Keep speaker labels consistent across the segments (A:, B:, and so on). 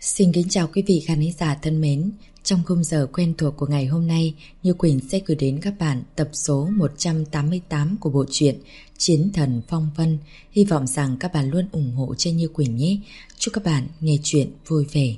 A: Xin kính chào quý vị khán giả thân mến. Trong khung giờ quen thuộc của ngày hôm nay, Như Quỳnh sẽ gửi đến các bạn tập số 188 của bộ truyện Chiến Thần Phong Vân. Hy vọng rằng các bạn luôn ủng hộ cho Như Quỳnh nhé. Chúc các bạn nghe chuyện vui vẻ.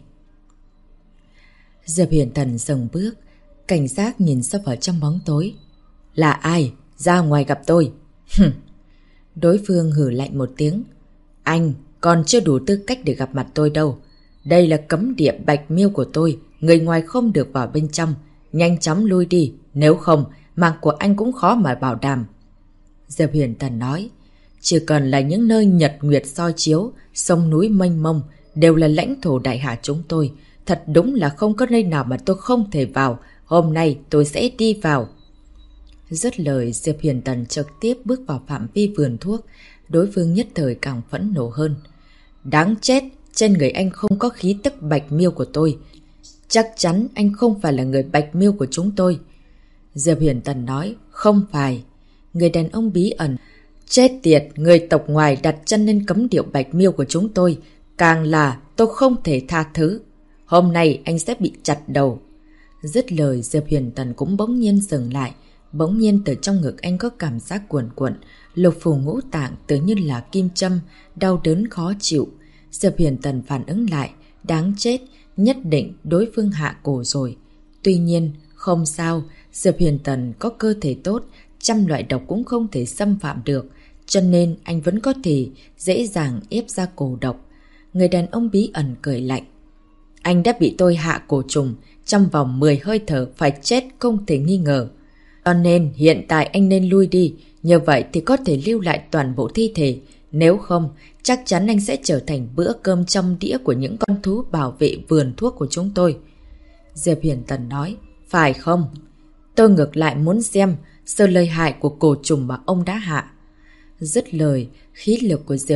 A: Diệp Huyền Tần dừng bước, cảnh giác nhìn sâu vào trong bóng tối. Là ai? Ra ngoài gặp tôi. Đối phương hử lạnh một tiếng. Anh còn chưa đủ tư cách để gặp mặt tôi đâu. Đây là cấm địa Bạch Miêu của tôi, người ngoài không được vào bên trong. Nhanh chóng lui đi, nếu không, mạng của anh cũng khó mà bảo đảm. Diệp Huyền Tần nói, chỉ cần là những nơi nhật nguyệt soi chiếu, sông núi mênh mông, đều là lãnh thổ đại hạ chúng tôi. Thật đúng là không có nơi nào mà tôi không thể vào, hôm nay tôi sẽ đi vào. Dứt lời, Diệp Huyền Tần trực tiếp bước vào phạm vi vườn thuốc, đối phương nhất thời càng phẫn nộ hơn. Đáng chết! Trên người anh không có khí tức Bạch Miêu của tôi. Chắc chắn anh không phải là người Bạch Miêu của chúng tôi. Diệp Huyền Tần nói, không phải. Người đàn ông bí ẩn. Chết tiệt, người tộc ngoài đặt chân lên cấm địa Bạch Miêu của chúng tôi. Càng là tôi không thể tha thứ. Hôm nay anh sẽ bị chặt đầu. Dứt lời, Diệp Huyền Tần cũng bỗng nhiên dừng lại. Bỗng nhiên từ trong ngực anh có cảm giác cuộn cuộn. Lục phủ ngũ tạng tự như là kim châm, đau đớn khó chịu. Diệp Huyền Tần phản ứng lại, đáng chết, nhất định đối phương hạ cổ rồi. Tuy nhiên, không sao, Diệp Huyền Tần có cơ thể tốt, trăm loại độc cũng không thể xâm phạm được, cho nên anh vẫn có thể dễ dàng ép ra cổ độc. Người đàn ông bí ẩn cười lạnh. Anh đã bị tôi hạ cổ trùng, trong vòng 10 hơi thở phải chết không thể nghi ngờ. Cho nên hiện tại anh nên lui đi, như vậy thì có thể lưu lại toàn bộ thi thể. Nếu không, chắc chắn anh sẽ trở thành bữa cơm trong đĩa của những con thú bảo vệ vườn thuốc của chúng tôi. Diệp Huyền Tần nói, phải không? Tôi ngược lại muốn xem sự lợi hại của cổ trùng mà ông đã hạ. Dứt lời, khí lực của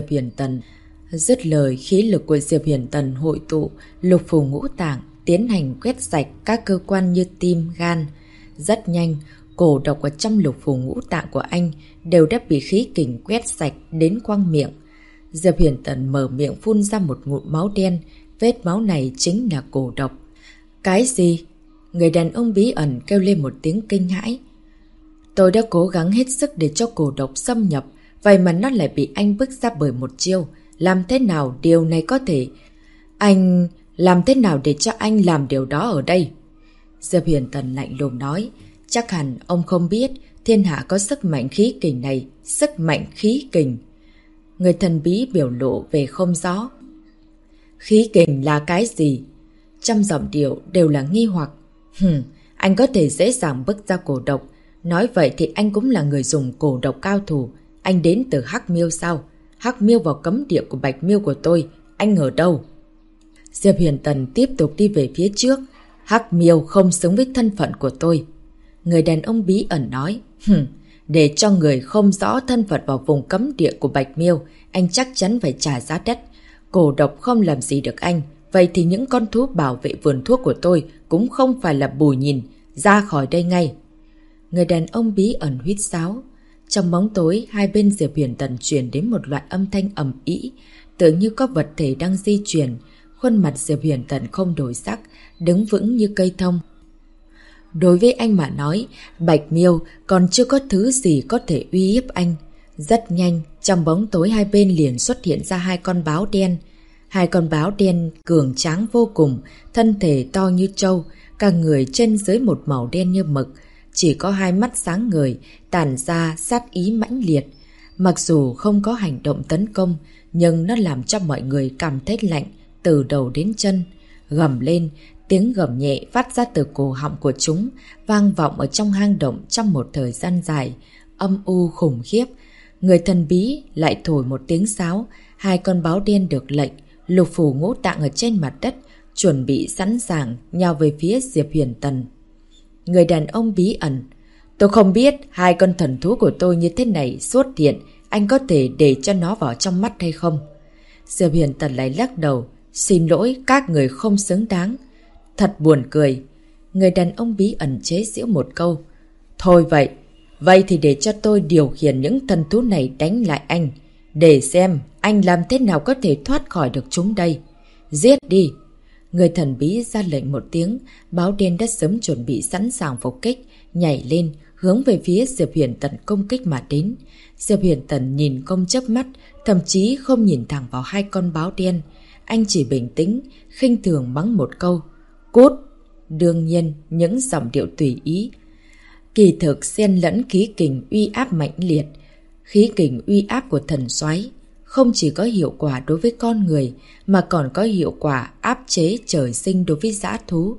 A: Diệp Huyền Tần hội tụ, lục phủ ngũ tạng, tiến hành quét sạch các cơ quan như tim, gan. Rất nhanh, cổ độc ở trong lục phủ ngũ tạng của anh đều đã bị khí kình quét sạch đến quăng miệng. Diệp Huyền Tần mở miệng phun ra một ngụm máu đen, vết máu này chính là cổ độc. Cái gì? Người đàn ông bí ẩn kêu lên một tiếng kinh hãi. Tôi đã cố gắng hết sức để cho cổ độc xâm nhập, vậy mà nó lại bị anh bức ra bởi một chiêu. Làm thế nào điều này có thể? Anh... làm thế nào để cho anh làm điều đó ở đây? Diệp Huyền Tần lạnh lùng nói. Chắc hẳn ông không biết thiên hạ có sức mạnh khí kình này, sức mạnh khí kình. Người thần bí biểu lộ về không rõ. Khí kình là cái gì? Trong giọng điệu đều là nghi hoặc. Anh có thể dễ dàng bức ra cổ độc. Nói vậy thì anh cũng là người dùng cổ độc cao thủ. Anh đến từ Hắc Miêu sao? Hắc Miêu vào cấm địa của Bạch Miêu của tôi. Anh ở đâu? Diệp Huyền Tần tiếp tục đi về phía trước. Hắc Miêu không xứng với thân phận của tôi. Người đàn ông bí ẩn nói, để cho người không rõ thân phận vào vùng cấm địa của Bạch Miêu, anh chắc chắn phải trả giá đắt. Cổ độc không làm gì được anh, vậy thì những con thú bảo vệ vườn thuốc của tôi cũng không phải là bùi nhìn, ra khỏi đây ngay. Người đàn ông bí ẩn huýt sáo. Trong bóng tối, hai bên Diệp Huyền Tần truyền đến một loại âm thanh ầm ĩ, tưởng như có vật thể đang di chuyển. Khuôn mặt Diệp Huyền Tần không đổi sắc, đứng vững như cây thông. Đối với anh mà nói, Bạch Miêu còn chưa có thứ gì có thể uy hiếp anh. Rất nhanh, trong bóng tối hai bên liền xuất hiện ra hai con báo đen. Hai con báo đen cường tráng vô cùng, thân thể to như trâu, cả người trên dưới một màu đen như mực. Chỉ có hai mắt sáng ngời, tản ra sát ý mãnh liệt. Mặc dù không có hành động tấn công, nhưng nó làm cho mọi người cảm thấy lạnh từ đầu đến chân. Gầm lên, tiếng gầm nhẹ phát ra từ cổ họng của chúng, vang vọng ở trong hang động trong một thời gian dài, âm u khủng khiếp. Người thần bí lại thổi một tiếng sáo, hai con báo đen được lệnh, lục phủ ngũ tạng ở trên mặt đất, chuẩn bị sẵn sàng nhào về phía Diệp Huyền Tần. Người đàn ông bí ẩn, tôi không biết hai con thần thú của tôi như thế này xuất hiện, anh có thể để cho nó vào trong mắt hay không? Diệp Huyền Tần lại lắc đầu, xin lỗi, các người không xứng đáng. Thật buồn cười. Người đàn ông bí ẩn chế giễu một câu. Thôi vậy thì để cho tôi điều khiển những thần thú này đánh lại anh, để xem anh làm thế nào có thể thoát khỏi được chúng đây. Giết đi. Người thần bí ra lệnh một tiếng, báo đen đã sớm chuẩn bị sẵn sàng phục kích, nhảy lên, hướng về phía Diệp Huyền Tần công kích mà đến. Diệp Huyền Tần nhìn không chớp mắt, thậm chí không nhìn thẳng vào hai con báo đen. Anh chỉ bình tĩnh, khinh thường mắng một câu. Cút! Đương nhiên, những giọng điệu tùy ý. Kỳ thực xen lẫn khí kình uy áp mãnh liệt. Khí kình uy áp của thần soái không chỉ có hiệu quả đối với con người, mà còn có hiệu quả áp chế trời sinh đối với dã thú.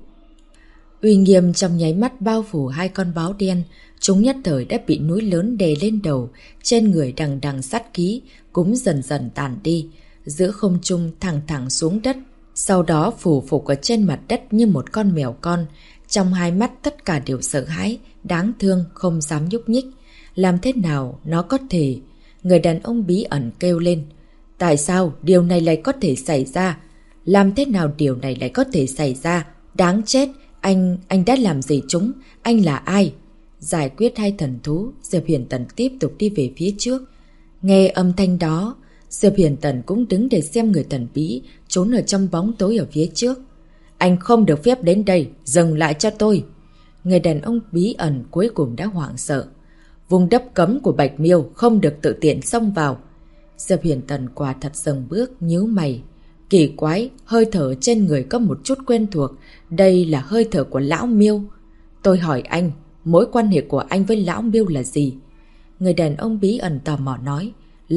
A: Uy nghiêm trong nháy mắt bao phủ hai con báo đen, chúng nhất thời đã bị núi lớn đè lên đầu, trên người đằng đằng sát khí cũng dần dần tàn đi, giữa không trung thẳng thẳng xuống đất, sau đó phủ phục ở trên mặt đất như một con mèo con, trong hai mắt tất cả đều sợ hãi, đáng thương, không dám nhúc nhích. Làm thế nào nó có thể? Người đàn ông bí ẩn kêu lên. Tại sao điều này lại có thể xảy ra? Làm thế nào điều này lại có thể xảy ra? Đáng chết! Anh đã làm gì chúng? Anh là ai? Giải quyết hai thần thú, Diệp Huyền Tần tiếp tục đi về phía trước. Nghe âm thanh đó, Diệp Huyền Tần cũng đứng để xem người thần bí trốn ở trong bóng tối ở phía trước. Anh không được phép đến đây, dừng lại cho tôi. Người đàn ông bí ẩn cuối cùng đã hoảng sợ. Vùng đất cấm của Bạch Miêu không được tự tiện xông vào. Diệp Huyền Tần quả thật dừng bước, nhíu mày. Kỳ quái, hơi thở trên người có một chút quen thuộc. Đây là hơi thở của Lão Miêu. Tôi hỏi anh, mối quan hệ của anh với Lão Miêu là gì? Người đàn ông bí ẩn tò mò nói.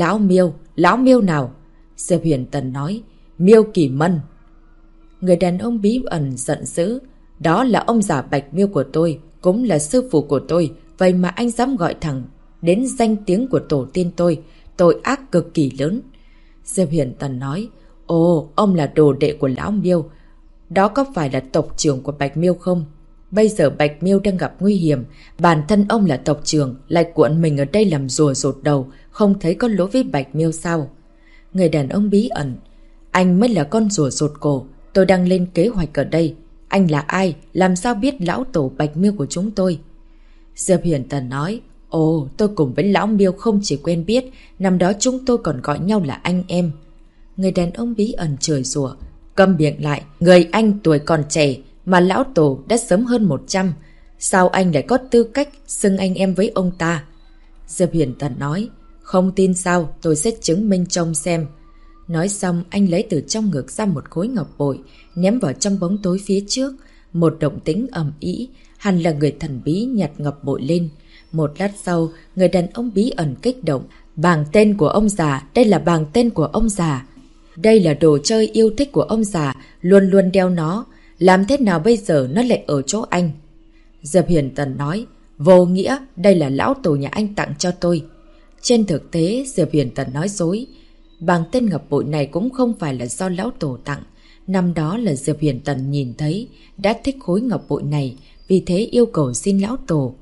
A: Lão Miêu nào? Diệp Huyền Tần nói. Miêu Kỳ Mân. Người đàn ông bí ẩn giận dữ. Đó là ông già Bạch Miêu của tôi, cũng là sư phụ của tôi. Vậy mà anh dám gọi thẳng đến danh tiếng của tổ tiên tôi. Tội ác cực kỳ lớn. Diệp Huyền Tần nói. Ồ, ông là đồ đệ của Lão Miêu. Đó có phải là tộc trưởng của Bạch Miêu không? Bây giờ Bạch Miêu đang gặp nguy hiểm. Bản thân ông là tộc trưởng, lại cuộn mình ở đây làm rùa rụt đầu. Không thấy có lỗi với Bạch Miêu sao? Người đàn ông bí ẩn. Anh mới là con rùa rụt cổ. Tôi đang lên kế hoạch ở đây. Anh là ai? Làm sao biết lão tổ Bạch Miêu của chúng tôi? Diệp Huyền Tần nói. Ồ, tôi cùng với Lão Miêu không chỉ quen biết, năm đó chúng tôi còn gọi nhau là anh em. Người đàn ông bí ẩn chửi rủa. Câm miệng lại, người anh tuổi còn trẻ mà lão tổ đã sớm hơn 100. Sao anh lại có tư cách xưng anh em với ông ta? Diệp Huyền Tần nói. Không tin sao, tôi sẽ chứng minh trông xem. Nói xong, anh lấy từ trong ngực ra một khối ngọc bội, ném vào trong bóng tối phía trước. Một động tĩnh ầm ĩ, hẳn là người thần bí nhặt ngọc bội lên. Một lát sau, người đàn ông bí ẩn kích động. Bảng tên của ông già, đây là bảng tên của ông già. Đây là đồ chơi yêu thích của ông già, luôn luôn đeo nó. Làm thế nào bây giờ nó lại ở chỗ anh? Diệp Huyền Tần nói. Vô nghĩa, đây là lão tổ nhà anh tặng cho tôi. Trên thực tế, Diệp Huyền Tần nói dối. Bảng tên ngọc bội này cũng không phải là do lão tổ tặng. Năm đó là Diệp Huyền Tần nhìn thấy, đã thích khối ngọc bội này, vì thế yêu cầu xin lão tổ.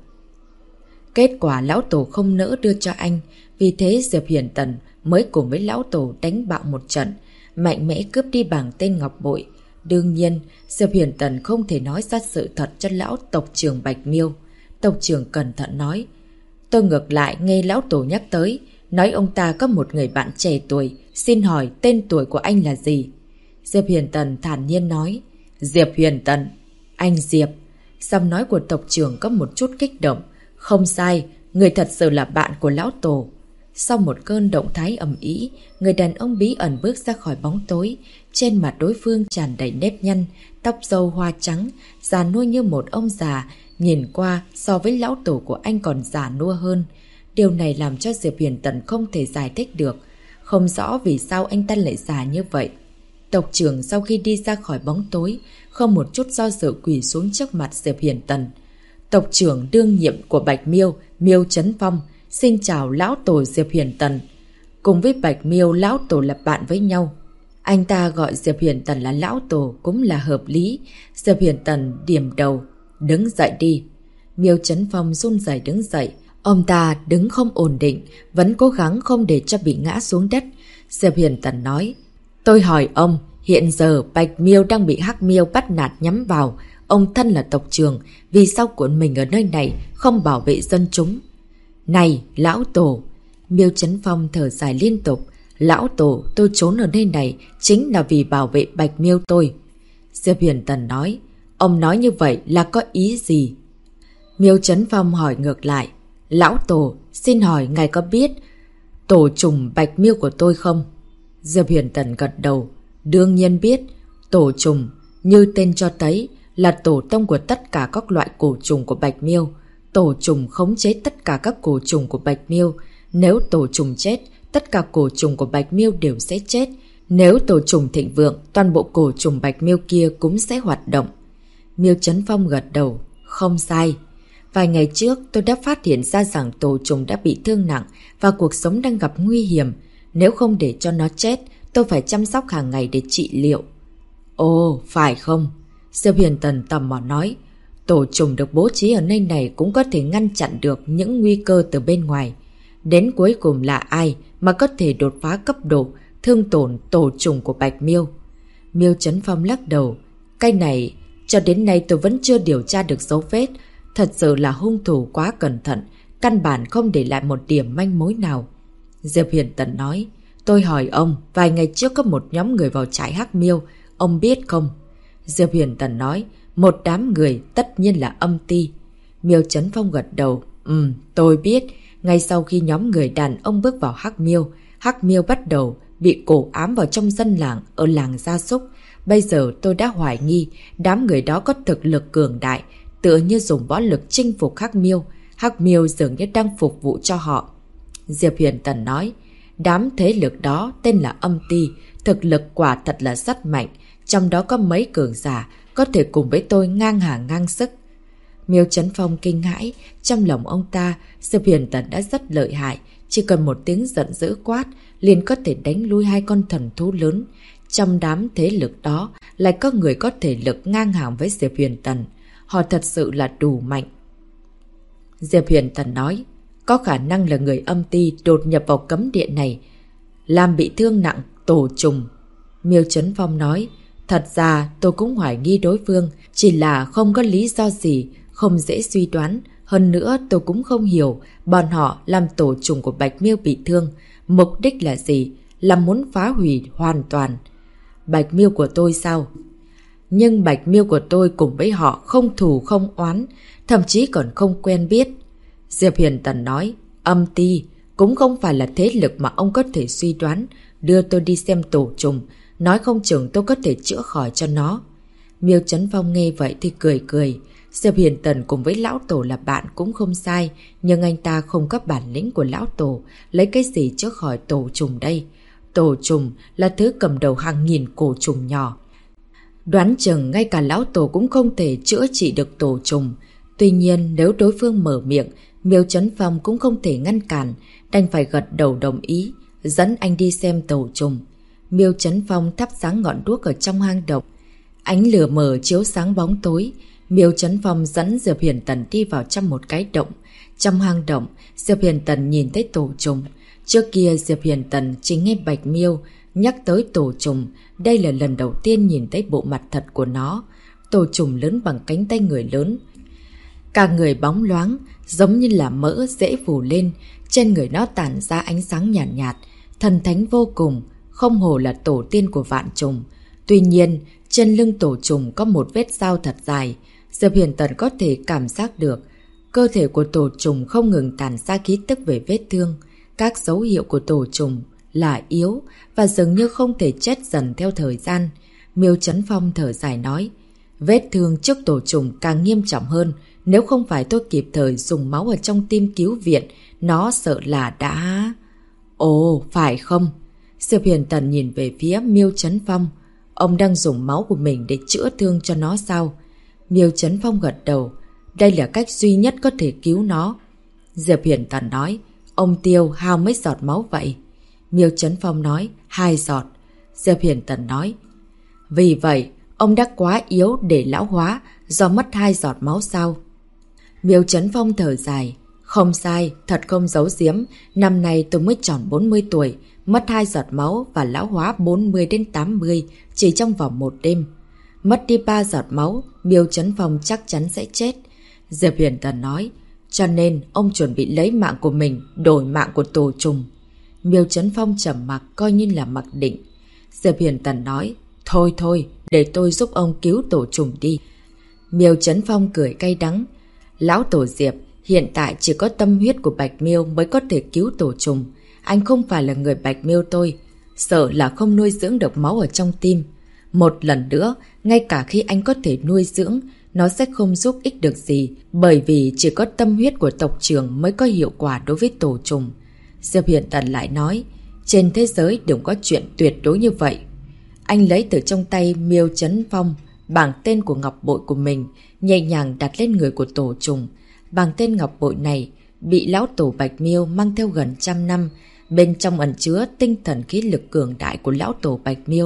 A: Kết quả lão tổ không nỡ đưa cho anh, vì thế Diệp Huyền Tần mới cùng với lão tổ đánh bạo một trận, mạnh mẽ cướp đi bảng tên ngọc bội. Đương nhiên, Diệp Huyền Tần không thể nói ra sự thật cho lão tộc trưởng Bạch Miêu. Tộc trưởng cẩn thận nói. Tôi ngược lại nghe lão tổ nhắc tới, nói ông ta có một người bạn trẻ tuổi, xin hỏi tên tuổi của anh là gì? Diệp Huyền Tần thản nhiên nói. Diệp Huyền Tần. Anh Diệp. Giọng nói của tộc trưởng có một chút kích động. Không sai, người thật sự là bạn của lão tổ. Sau một cơn động thái ầm ĩ, người đàn ông bí ẩn bước ra khỏi bóng tối. Trên mặt đối phương tràn đầy nếp nhăn, tóc râu hoa trắng, già nua như một ông già, nhìn qua so với lão tổ của anh còn già nua hơn. Điều này làm cho Diệp Huyền Tần không thể giải thích được. Không rõ vì sao anh ta lại già như vậy. Tộc trưởng sau khi đi ra khỏi bóng tối, không một chút do dự quỳ xuống trước mặt Diệp Huyền Tần. Tộc trưởng đương nhiệm của Bạch Miêu, Miêu Chấn Phong, xin chào lão tổ Diệp Huyền Tần. Cùng với Bạch Miêu, lão tổ là bạn với nhau. Anh ta gọi Diệp Huyền Tần là lão tổ cũng là hợp lý. Diệp Huyền Tần điểm đầu. Đứng dậy đi. Miêu Chấn Phong run rẩy đứng dậy. Ông ta đứng không ổn định, vẫn cố gắng không để cho bị ngã xuống đất. Diệp Huyền Tần nói. Tôi hỏi ông, hiện giờ Bạch Miêu đang bị Hắc Miêu bắt nạt nhắm vào. Ông thân là tộc trưởng, vì sao cuộn mình ở nơi này không bảo vệ dân chúng? Này, lão tổ! Miêu Chấn Phong thở dài liên tục. Lão tổ, tôi trốn ở nơi này chính là vì bảo vệ Bạch Miêu tôi. Diệp Huyền Tần nói. Ông nói như vậy là có ý gì? Miêu Chấn Phong hỏi ngược lại. Lão Tổ, xin hỏi ngài có biết tổ trùng Bạch Miêu của tôi không? Diệp Huyền Tần gật đầu. Đương nhiên biết. Tổ trùng, như tên cho thấy, là tổ tông của tất cả các loại cổ trùng của Bạch Miêu. Tổ trùng khống chế tất cả các cổ trùng của Bạch Miêu. Nếu tổ trùng chết, tất cả cổ trùng của Bạch Miêu đều sẽ chết. Nếu tổ trùng thịnh vượng, toàn bộ cổ trùng Bạch Miêu kia cũng sẽ hoạt động. Miêu Chấn Phong gật đầu. Không sai. Vài ngày trước tôi đã phát hiện ra rằng tổ trùng đã bị thương nặng và cuộc sống đang gặp nguy hiểm. Nếu không để cho nó chết, tôi phải chăm sóc hàng ngày để trị liệu. Ồ, phải không? Diệp Huyền Tần tò mò nói. Tổ trùng được bố trí ở nơi này cũng có thể ngăn chặn được những nguy cơ từ bên ngoài. Đến cuối cùng là ai mà có thể đột phá cấp độ thương tổn tổ trùng của Bạch Miêu? Miêu Chấn Phong lắc đầu. Cái này, cho đến nay tôi vẫn chưa điều tra được dấu vết. Thật sự là hung thủ quá cẩn thận, căn bản không để lại một điểm manh mối nào. Diệp Huyền Tần nói. Tôi hỏi ông, vài ngày trước có một nhóm người vào trại Hắc Miêu, ông biết không? Diệp Huyền Tần nói. Một đám người, tất nhiên là âm ti. Miêu Chấn Phong gật đầu. Tôi biết. Ngay sau khi nhóm người đàn ông bước vào Hắc Miêu bắt đầu bị cổ ám vào trong dân làng ở làng gia súc. Bây giờ tôi đã hoài nghi đám người đó có thực lực cường đại, tựa như dùng võ lực chinh phục Hắc Miêu. Hắc Miêu dường như đang phục vụ cho họ. Diệp Huyền Tần nói. Đám thế lực đó tên là âm ti, thực lực quả thật là rất mạnh. Trong đó có mấy cường giả có thể cùng với tôi ngang hàng ngang sức. Miêu Chấn Phong kinh hãi. Trong lòng ông ta, Diệp Huyền Tần đã rất lợi hại. Chỉ cần một tiếng giận dữ quát, liền có thể đánh lui hai con thần thú lớn. Trong đám thế lực đó lại có người có thể lực ngang hàng với Diệp Huyền Tần. Họ thật sự là đủ mạnh. Diệp Huyền Tần nói. Có khả năng là người âm ti đột nhập vào cấm địa này, làm bị thương nặng tổ trùng. Miêu Chấn Phong nói. Thật ra tôi cũng hoài nghi đối phương, chỉ là không có lý do gì, không dễ suy đoán. Hơn nữa tôi cũng không hiểu bọn họ làm tổ trùng của Bạch Miêu bị thương. Mục đích là gì? Là muốn phá hủy hoàn toàn Bạch Miêu của tôi sao? Nhưng Bạch Miêu của tôi cùng với họ không thù không oán, thậm chí còn không quen biết. Diệp Huyền Tần nói. Âm ti cũng không phải là thế lực mà ông có thể suy đoán. Đưa tôi đi xem tổ trùng, nói không chừng tôi có thể chữa khỏi cho nó. Miêu Chấn Phong nghe vậy thì cười cười. Diệp Huyền Tần cùng với lão tổ là bạn cũng không sai, nhưng anh ta không có bản lĩnh của lão tổ, lấy cái gì chữa khỏi tổ trùng đây? Tổ trùng là thứ cầm đầu hàng nghìn cổ trùng nhỏ. Đoán chừng ngay cả lão tổ cũng không thể chữa trị được tổ trùng. Tuy nhiên nếu đối phương mở miệng, Miêu Chấn Phong cũng không thể ngăn cản, đành phải gật đầu đồng ý, dẫn anh đi xem tổ trùng. Miêu Chấn Phong thắp sáng ngọn đuốc ở trong hang động. Ánh lửa mờ chiếu sáng bóng tối. Miêu Chấn Phong dẫn Diệp Huyền Tần đi vào trong một cái động. Trong hang động, Diệp Huyền Tần nhìn thấy tổ trùng. Trước kia Diệp Huyền Tần chỉ nghe Bạch Miêu nhắc tới tổ trùng. Đây là lần đầu tiên nhìn thấy bộ mặt thật của nó. Tổ trùng lớn bằng cánh tay người lớn. Cả người bóng loáng, giống như là mỡ dễ phủ lên. Trên người nó tản ra ánh sáng nhàn nhạt, thần thánh vô cùng, không hổ là tổ tiên của vạn trùng. Tuy nhiên, trên lưng tổ trùng có một vết dao thật dài. Diệp Huyền Tần có thể cảm giác được cơ thể của tổ trùng không ngừng tản ra khí tức về vết thương. Các dấu hiệu của tổ trùng là yếu và dường như không thể chết dần theo thời gian. Miêu Chấn Phong thở dài nói. Vết thương trước tổ trùng càng nghiêm trọng hơn. Nếu không phải tôi kịp thời dùng máu ở trong tim cứu viện, nó sợ là đã... Ồ, phải không? Diệp Huyền Tần nhìn về phía Miêu Chấn Phong. Ông đang dùng máu của mình để chữa thương cho nó sao? Miêu Chấn Phong gật đầu. Đây là cách duy nhất có thể cứu nó. Diệp Huyền Tần nói. Ông tiêu hao mấy giọt máu vậy? Miêu Chấn Phong nói. 2 giọt. Diệp Huyền Tần nói. Vì vậy, ông đã quá yếu để lão hóa do mất 2 giọt máu sao? Miêu Chấn Phong thở dài. Không sai, thật không giấu giếm. Năm nay tôi mới tròn 40 tuổi, mất 2 giọt máu và lão hóa 40 đến 80 chỉ trong vòng một đêm. Mất đi 3 giọt máu, Miêu Chấn Phong chắc chắn sẽ chết. Diệp Huyền Tần nói. Cho nên ông chuẩn bị lấy mạng của mình đổi mạng của tổ trùng. Miêu Chấn Phong trầm mặc coi như là mặc định. Diệp Huyền Tần nói. Thôi, để tôi giúp ông cứu tổ trùm đi. Miêu Chấn Phong cười cay đắng. Lão tổ Diệp, hiện tại chỉ có tâm huyết của Bạch Miêu mới có thể cứu tổ trùm. Anh không phải là người Bạch Miêu tôi, sợ là không nuôi dưỡng được máu ở trong tim. Một lần nữa, ngay cả khi anh có thể nuôi dưỡng, nó sẽ không giúp ích được gì, bởi vì chỉ có tâm huyết của tộc trưởng mới có hiệu quả đối với tổ trùm. Diệp Huyền Tần lại nói, trên thế giới đừng có chuyện tuyệt đối như vậy. Anh lấy từ trong tay Miêu Chấn Phong bảng tên của ngọc bội của mình, nhẹ nhàng đặt lên người của tổ trùng. Bảng tên ngọc bội này bị lão tổ Bạch Miêu mang theo gần 100 năm, bên trong ẩn chứa tinh thần khí lực cường đại của lão tổ Bạch Miêu.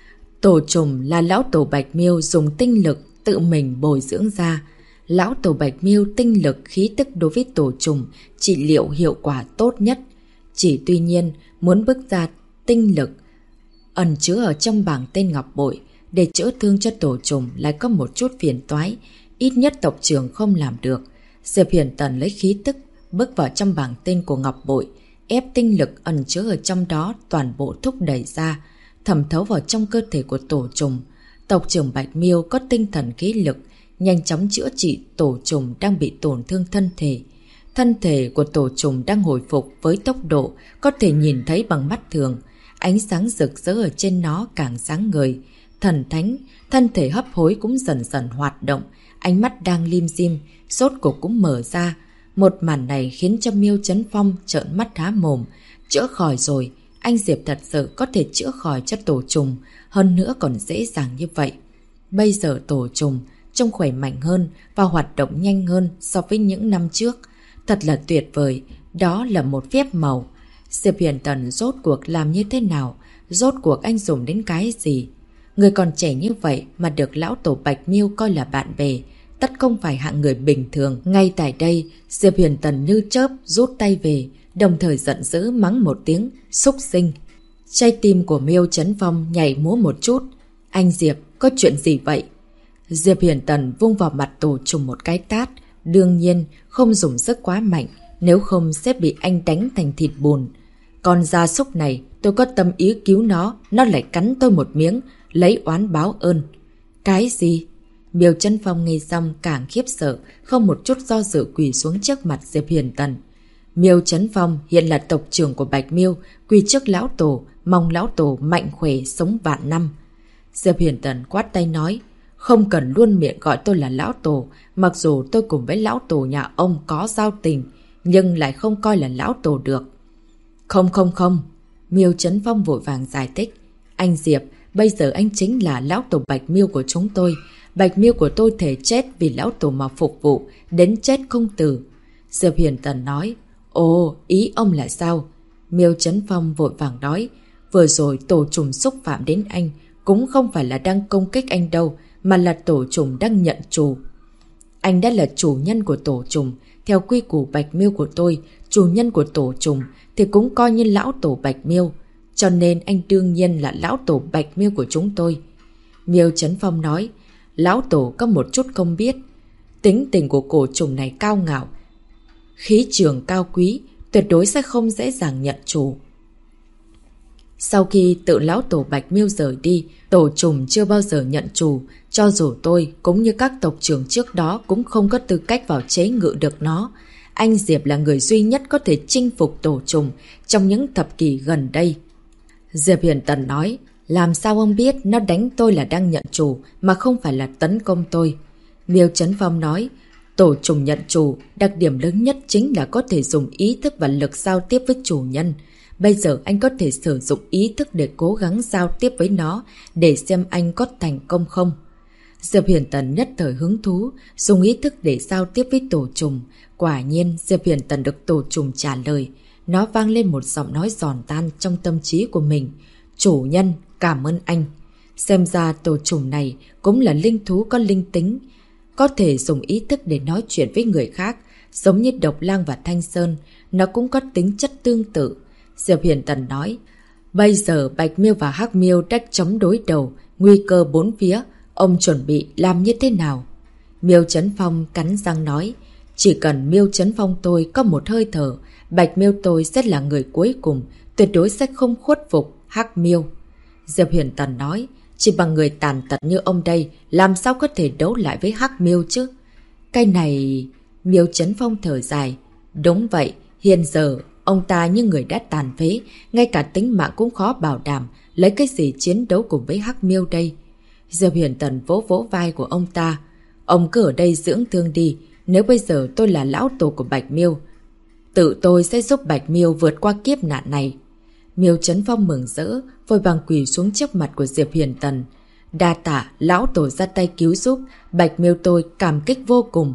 A: Tổ trùng là lão tổ Bạch Miêu dùng tinh lực tự mình bồi dưỡng ra. Lão tổ Bạch Miêu tinh lực khí tức đối với tổ trùng trị liệu hiệu quả tốt nhất. Chỉ tuy nhiên muốn bước ra tinh lực ẩn chứa ở trong bảng tên ngọc bội để chữa thương cho tổ trùng lại có một chút phiền toái, ít nhất tộc trưởng không làm được. Diệp Huyền Tần lấy khí tức bước vào trong bảng tên của ngọc bội, ép tinh lực ẩn chứa ở trong đó toàn bộ thúc đẩy ra, thẩm thấu vào trong cơ thể của tổ trùng. Tộc trưởng Bạch Miêu có tinh thần khí lực, nhanh chóng chữa trị tổ trùng đang bị tổn thương thân thể. Thân thể của tổ trùng đang hồi phục với tốc độ có thể nhìn thấy bằng mắt thường. Ánh sáng rực rỡ ở trên nó càng sáng ngời. Thần thánh, thân thể hấp hối cũng dần dần hoạt động. Ánh mắt đang lim dim, rốt cuộc cũng mở ra. Một màn này khiến cho Miêu Chấn Phong trợn mắt há mồm. Chữa khỏi rồi, anh Diệp thật sự có thể chữa khỏi cho tổ trùng, hơn nữa còn dễ dàng như vậy. Bây giờ tổ trùng trông khỏe mạnh hơn và hoạt động nhanh hơn so với những năm trước. Thật là tuyệt vời, đó là một phép màu. Diệp Huyền Tần rốt cuộc làm như thế nào? Rốt cuộc anh dùng đến cái gì? Người còn trẻ như vậy mà được lão tổ Bạch Miêu coi là bạn bè, tất không phải hạng người bình thường. Ngay tại đây, Diệp Huyền Tần như chớp rút tay về, đồng thời giận dữ mắng một tiếng, xúc sinh. Trái tim của Miêu Chấn Phong nhảy múa một chút. Anh Diệp, có chuyện gì vậy? Diệp Huyền Tần vung vào mặt tổ trùng một cái tát, đương nhiên không dùng sức quá mạnh, nếu không sẽ bị anh đánh thành thịt bùn. Con gia súc này, tôi có tâm ý cứu nó lại cắn tôi một miếng, lấy oán báo ơn. Cái gì? Miêu Chấn Phong nghe xong càng khiếp sợ, không một chút do dự quỳ xuống trước mặt Diệp Huyền Tần. Miêu Chấn Phong hiện là tộc trưởng của Bạch Miêu, quỳ trước lão tổ, mong lão tổ mạnh khỏe sống vạn năm. Diệp Huyền Tần quát tay nói, không cần luôn miệng gọi tôi là lão tổ, mặc dù tôi cùng với lão tổ nhà ông có giao tình, nhưng lại không coi là lão tổ được. Không. Miêu Chấn Phong vội vàng giải thích. Anh Diệp, bây giờ anh chính là lão tổ Bạch Miêu của chúng tôi. Bạch Miêu của tôi thể chết vì lão tổ mà phục vụ, đến chết không từ. Diệp Huyền Tần nói, ồ, ý ông là sao? Miêu Chấn Phong vội vàng nói, vừa rồi tổ trùng xúc phạm đến anh, cũng không phải là đang công kích anh đâu, mà là tổ trùng đang nhận chủ. Anh đã là chủ nhân của tổ trùng, theo quy củ Bạch Miêu của tôi, chủ nhân của tổ trùng thì cũng coi như lão tổ Bạch Miêu, cho nên anh đương nhiên là lão tổ Bạch Miêu của chúng tôi. Miêu Chấn Phong nói, lão tổ có một chút không biết, tính tình của cổ trùng này cao ngạo, khí trường cao quý, tuyệt đối sẽ không dễ dàng nhận chủ. Sau khi tự lão tổ Bạch Miêu rời đi, tổ trùng chưa bao giờ nhận chủ, cho dù tôi cũng như các tộc trưởng trước đó cũng không có tư cách vào chế ngự được nó. Anh Diệp là người duy nhất có thể chinh phục tổ trùng trong những thập kỷ gần đây. Diệp Huyền Tần nói, làm sao ông biết nó đánh tôi là đang nhận chủ mà không phải là tấn công tôi? Miêu Chấn Phong nói, tổ trùng nhận chủ, đặc điểm lớn nhất chính là có thể dùng ý thức và lực giao tiếp với chủ nhân. Bây giờ anh có thể sử dụng ý thức để cố gắng giao tiếp với nó, để xem anh có thành công không. Diệp Huyền Tần nhất thời hứng thú, dùng ý thức để giao tiếp với tổ trùng. Quả nhiên Diệp Huyền Tần được tổ trùng trả lời. Nó vang lên một giọng nói giòn tan trong tâm trí của mình. Chủ nhân, cảm ơn anh. Xem ra tổ trùng này cũng là linh thú có linh tính, có thể dùng ý thức để nói chuyện với người khác, giống như Độc Lang và Thanh Sơn, nó cũng có tính chất tương tự. Diệp Huyền Tần nói, bây giờ Bạch Miêu và Hắc Miêu đã chống đối đầu, nguy cơ bốn phía, ông chuẩn bị làm như thế nào? Miêu Chấn Phong cắn răng nói, chỉ cần Miêu Chấn Phong tôi có một hơi thở, Bạch Miêu tôi sẽ là người cuối cùng, tuyệt đối sẽ không khuất phục Hắc Miêu. Diệp Huyền Tần nói, Chỉ bằng người tàn tật như ông đây, làm sao có thể đấu lại với Hắc Miêu chứ? Cái này... Miêu Chấn Phong thở dài. Đúng vậy, hiện giờ ông ta như người đã tàn phế, ngay cả tính mạng cũng khó bảo đảm, lấy cái gì chiến đấu cùng với Hắc Miêu đây? Diệp Huyền Tần vỗ vỗ vai của ông ta. Ông cứ ở đây dưỡng thương đi, nếu bây giờ tôi là lão tổ của Bạch Miêu, tự tôi sẽ giúp Bạch Miêu vượt qua kiếp nạn này. Miêu Chấn Phong mừng rỡ, vội vàng quỳ xuống trước mặt của Diệp Huyền Tần. Đa tạ, lão tổ ra tay cứu giúp, Bạch Miêu tôi cảm kích vô cùng.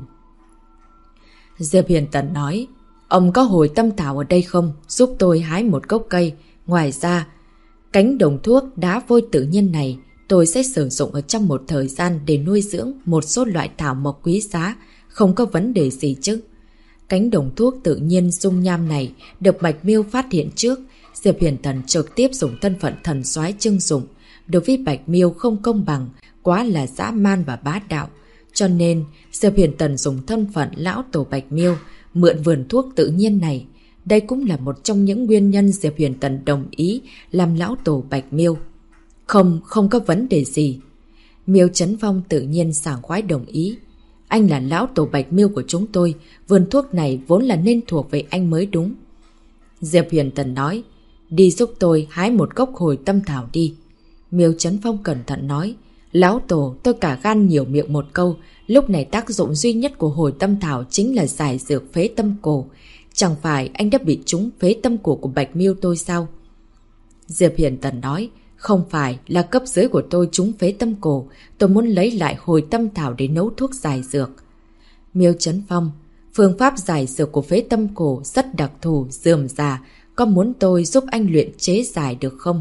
A: Diệp Huyền Tần nói, ông có hồi tâm thảo ở đây không? Giúp tôi hái một gốc cây. Ngoài ra, cánh đồng thuốc đá vôi tự nhiên này tôi sẽ sử dụng ở trong một thời gian để nuôi dưỡng một số loại thảo mộc quý giá, không có vấn đề gì chứ. Cánh đồng thuốc tự nhiên dung nham này được Bạch Miêu phát hiện trước, Diệp Huyền Tần trực tiếp dùng thân phận thần soái trưng dụng. Đối với Bạch Miêu không công bằng, quá là dã man và bá đạo. Cho nên, Diệp Huyền Tần dùng thân phận lão tổ Bạch Miêu, mượn vườn thuốc tự nhiên này. Đây cũng là một trong những nguyên nhân Diệp Huyền Tần đồng ý làm lão tổ Bạch Miêu. Không có vấn đề gì. Miêu Chấn Phong tự nhiên sảng khoái đồng ý. Anh là lão tổ Bạch Miêu của chúng tôi, vườn thuốc này vốn là nên thuộc về anh mới đúng. Diệp Huyền Tần nói, đi giúp tôi hái một gốc hồi tâm thảo đi. Miêu Chấn Phong cẩn thận nói, lão tổ, tôi cả gan nhiều miệng một câu, lúc này tác dụng duy nhất của hồi tâm thảo chính là giải dược phế tâm cổ. Chẳng phải anh đã bị trúng phế tâm cổ của Bạch Miêu tôi sao? Diệp Huyền Tần nói, không phải là cấp dưới của tôi trúng phế tâm cổ, tôi muốn lấy lại hồi tâm thảo để nấu thuốc giải dược. Miêu Chấn Phong, phương pháp giải dược của phế tâm cổ rất đặc thù, rườm rà, có muốn tôi giúp anh luyện chế giải được không?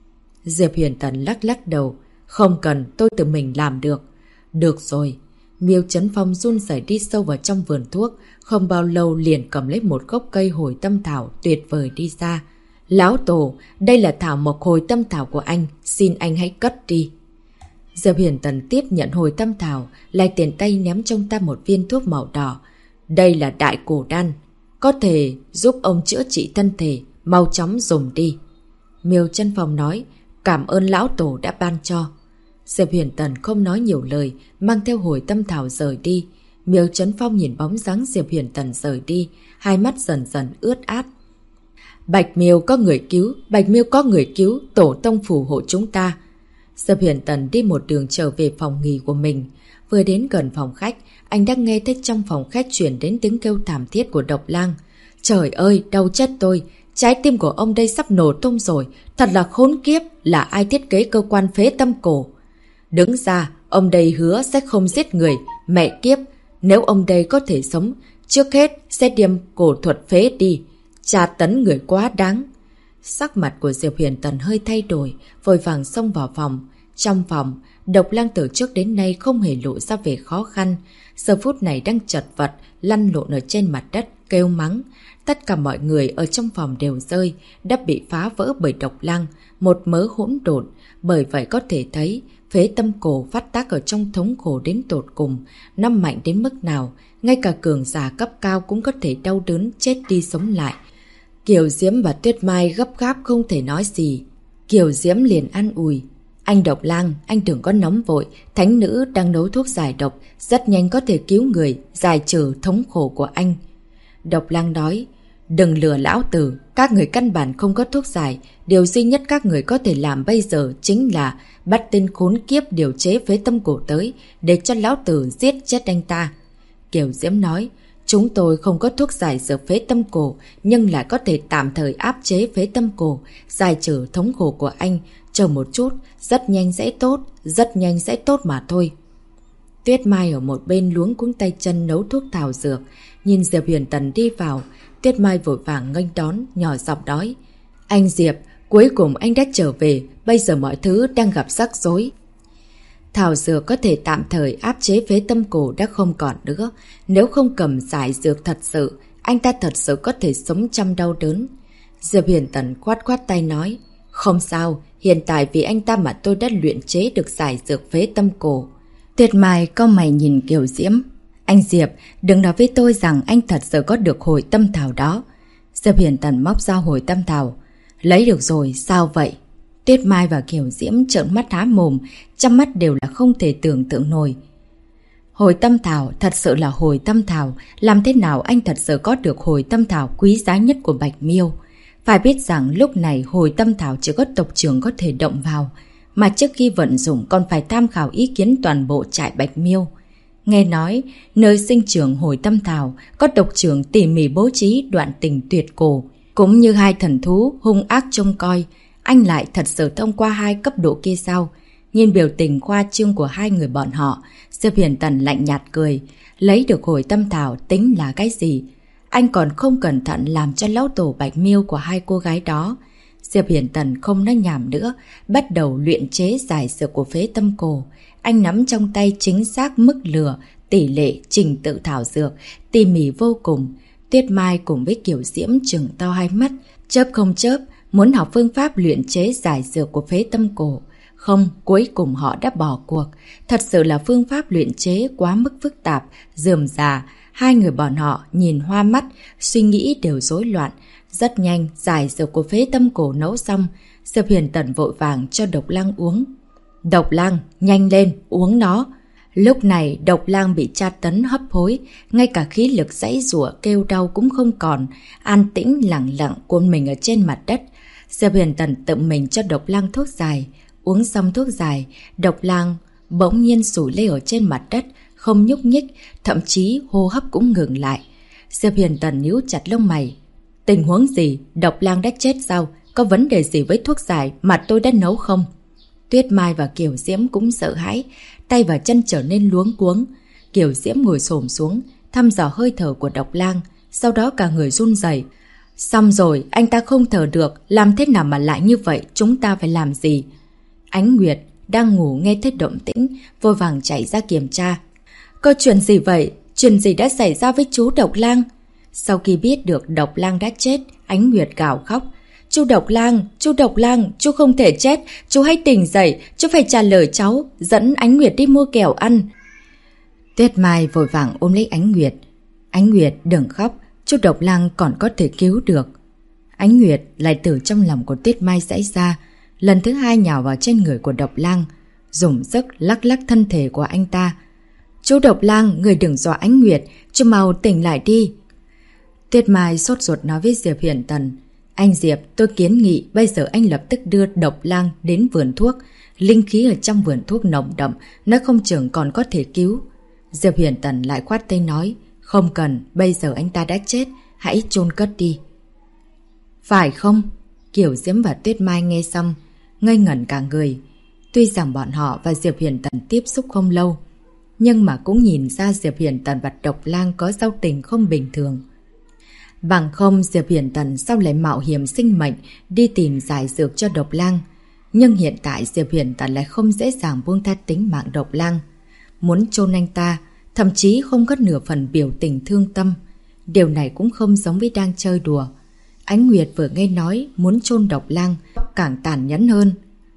A: Diệp Huyền Tần lắc lắc đầu, không cần, tôi tự mình làm được. Được rồi. Miêu Chấn Phong run rẩy đi sâu vào trong vườn thuốc, không bao lâu liền cầm lấy một gốc cây hồi tâm thảo tuyệt vời đi ra. Lão tổ, đây là thảo mộc hồi tâm thảo của anh, xin anh hãy cất đi. Diệp Huyền Tần tiếp nhận hồi tâm thảo, lại tiền tay ném trong ta một viên thuốc màu đỏ. Đây là đại cổ đan, có thể giúp ông chữa trị thân thể, mau chóng dùng đi. Miêu Chấn Phong nói, cảm ơn lão tổ đã ban cho. Diệp Huyền Tần không nói nhiều lời, mang theo hồi tâm thảo rời đi. Miêu Chấn Phong nhìn bóng dáng Diệp Huyền Tần rời đi, hai mắt dần dần ướt át. Bạch Miêu có người cứu, Bạch Miêu có người cứu, tổ tông phù hộ chúng ta. Diệp Huyền Tần đi một đường trở về phòng nghỉ của mình. Vừa đến gần phòng khách, anh đã nghe thấy trong phòng khách chuyển đến tiếng kêu thảm thiết của Độc Lang. Trời ơi, đau chết tôi, trái tim của ông đây sắp nổ tung rồi, thật là khốn kiếp, là ai thiết kế cơ quan phế tâm cổ. Đứng ra, ông đây hứa sẽ không giết người, mẹ kiếp, nếu ông đây có thể sống, trước hết sẽ điềm cổ thuật phế đi, tra tấn người quá đáng. Sắc mặt của Diệp Huyền Tần hơi thay đổi, vội vàng xông vào phòng. Trong phòng, Độc Lang từ trước đến nay không hề lộ ra vẻ khó khăn, giờ phút này đang chật vật, lăn lộn ở trên mặt đất, kêu mắng. Tất cả mọi người ở trong phòng đều rơi, đã bị phá vỡ bởi Độc Lang, một mớ hỗn độn. Bởi vậy có thể thấy, phế tâm cổ phát tác ở trong thống khổ đến tột cùng, nó mạnh đến mức nào, ngay cả cường giả cấp cao cũng có thể đau đớn chết đi sống lại. Kiều Diễm và Tuyết Mai gấp gáp không thể nói gì. Kiều Diễm liền an ủi, anh Độc Lang, anh đừng có nóng vội, thánh nữ đang nấu thuốc giải độc, rất nhanh có thể cứu người, giải trừ thống khổ của anh. Độc Lang nói, đừng lừa lão tử, các người căn bản không có thuốc giải, điều duy nhất các người có thể làm bây giờ chính là bắt tên khốn kiếp điều chế phế tâm cổ tới, để cho lão tử giết chết anh ta. Kiều Diễm nói, chúng tôi không có thuốc giải dược phế tâm cổ, nhưng lại có thể tạm thời áp chế phế tâm cổ, giải trừ thống khổ của anh, chờ một chút, rất nhanh sẽ tốt mà thôi. Tuyết Mai ở một bên luống cuống tay chân nấu thuốc thảo dược, nhìn Diệp Huyền Tần đi vào, Tuyết Mai vội vàng nghênh đón, nhỏ giọng nói, anh Diệp, cuối cùng anh đã trở về, bây giờ mọi thứ đang gặp rắc rối. Thảo dược có thể tạm thời áp chế phế tâm cổ đã không còn nữa, nếu không cầm giải dược thật sự, anh ta thật sự có thể sống trăm đau đớn. Diệp Huyền Tần khoát khoát tay nói, không sao, hiện tại vì anh ta mà tôi đã luyện chế được giải dược phế tâm cổ. Tuyệt Mai cau mày nhìn Kiều Diễm, anh Diệp, đừng nói với tôi rằng anh thật sự có được hồi tâm thảo đó. Diệp Huyền Tần móc ra hồi tâm thảo, lấy được rồi, sao vậy? Tuyết Mai và Kiều Diễm trợn mắt há mồm, trong mắt đều là không thể tưởng tượng nổi. Hồi tâm thảo, thật sự là hồi tâm thảo, làm thế nào anh thật sự có được hồi tâm thảo quý giá nhất của Bạch Miêu? Phải biết rằng lúc này hồi tâm thảo chỉ có tộc trưởng có thể động vào, mà trước khi vận dụng còn phải tham khảo ý kiến toàn bộ trại Bạch Miêu. Nghe nói, nơi sinh trưởng hồi tâm thảo có tộc trưởng tỉ mỉ bố trí đoạn tình tuyệt cổ, cũng như hai thần thú hung ác trông coi. Anh lại thật sự thông qua hai cấp độ kia sao? Nhìn biểu tình khoa trương của hai người bọn họ, Diệp Hiển Tần lạnh nhạt cười. Lấy được hồi tâm thảo tính là cái gì? Anh còn không cẩn thận làm cho lão tổ Bạch Miêu của hai cô gái đó. Diệp Hiển Tần không nói nhảm nữa, bắt đầu luyện chế giải dược của phế tâm cổ. Anh nắm trong tay chính xác mức lửa, tỷ lệ, trình tự thảo dược, tỉ mỉ vô cùng. Tuyết Mai cùng với Kiều Diễm trừng to hai mắt, chớp không chớp, muốn học phương pháp luyện chế giải dược của phế tâm cổ. Không, cuối cùng họ đã bỏ cuộc. Thật sự là phương pháp luyện chế quá mức phức tạp, rườm rà. Hai người bọn họ nhìn hoa mắt, suy nghĩ đều rối loạn. Rất nhanh, giải dược của phế tâm cổ nấu xong, Diệp Hiển Tần vội vàng cho Độc Lang uống. Độc Lang, nhanh lên, uống nó. Lúc này Độc Lang bị tra tấn hấp hối, ngay cả khí lực giãy giụa kêu đau cũng không còn, an tĩnh lặng lặng cuộn mình ở trên mặt đất. Diệp Hiển Tần tự mình cho Độc Lang thuốc giải. Uống xong thuốc giải, Độc Lang bỗng nhiên sủi lê ở trên mặt đất, không nhúc nhích, thậm chí hô hấp cũng ngừng lại. Diệp Hiển Tần nhíu chặt lông mày. Tình huống gì? Độc Lang đã chết sao? Có vấn đề gì với thuốc giải mà tôi đã nấu không? Tuyết Mai và Kiều Diễm cũng sợ hãi, tay và chân trở nên luống cuống. Kiều Diễm ngồi xổm xuống, thăm dò hơi thở của Độc Lang, sau đó cả người run rẩy. Xong rồi, anh ta không thở được, làm thế nào mà lại như vậy, chúng ta phải làm gì? Ánh Nguyệt đang ngủ nghe thấy động tĩnh, vội vàng chạy ra kiểm tra. Có chuyện gì vậy? Chuyện gì đã xảy ra với chú Độc Lang? Sau khi biết được Độc Lang đã chết, Ánh Nguyệt gào khóc. Chú Độc Lang, chú không thể chết, chú hãy tỉnh dậy, chú phải trả lời cháu, dẫn Ánh Nguyệt đi mua kẹo ăn. Tuyết Mai vội vàng ôm lấy Ánh Nguyệt. Ánh Nguyệt đừng khóc, chú Độc Lang còn có thể cứu được. Ánh Nguyệt lại từ trong lòng của Tuyết Mai xảy ra, lần thứ hai nhào vào trên người của Độc Lang, dùng sức lắc lắc thân thể của anh ta. Chú Độc Lang, người đừng dọa Ánh Nguyệt, chú mau tỉnh lại đi. Tuyết Mai sốt ruột nói với Diệp Hiển Tần. Anh Diệp, tôi kiến nghị bây giờ anh lập tức đưa Độc Lang đến vườn thuốc. Linh khí ở trong vườn thuốc nồng đậm, nó không chừng còn có thể cứu. Diệp Hiển Tần lại khoát tay nói. Không cần, bây giờ anh ta đã chết, hãy chôn cất đi. Phải không? Kiều Diễm và Tuyết Mai nghe xong, ngây ngẩn cả người. Tuy rằng bọn họ và Diệp Hiển Tần tiếp xúc không lâu, nhưng mà cũng nhìn ra Diệp Hiển Tần và Độc Lang có giao tình không bình thường. Bằng không Diệp Hiển Tần sao lại mạo hiểm sinh mệnh đi tìm giải dược cho Độc Lang. Nhưng hiện tại Diệp Hiển Tần lại không dễ dàng buông tha tính mạng Độc Lang. Muốn chôn anh ta, thậm chí không có nửa phần biểu tình thương tâm. Điều này cũng không giống với đang chơi đùa. Ánh Nguyệt vừa nghe nói muốn chôn Độc Lang càng tàn nhẫn hơn.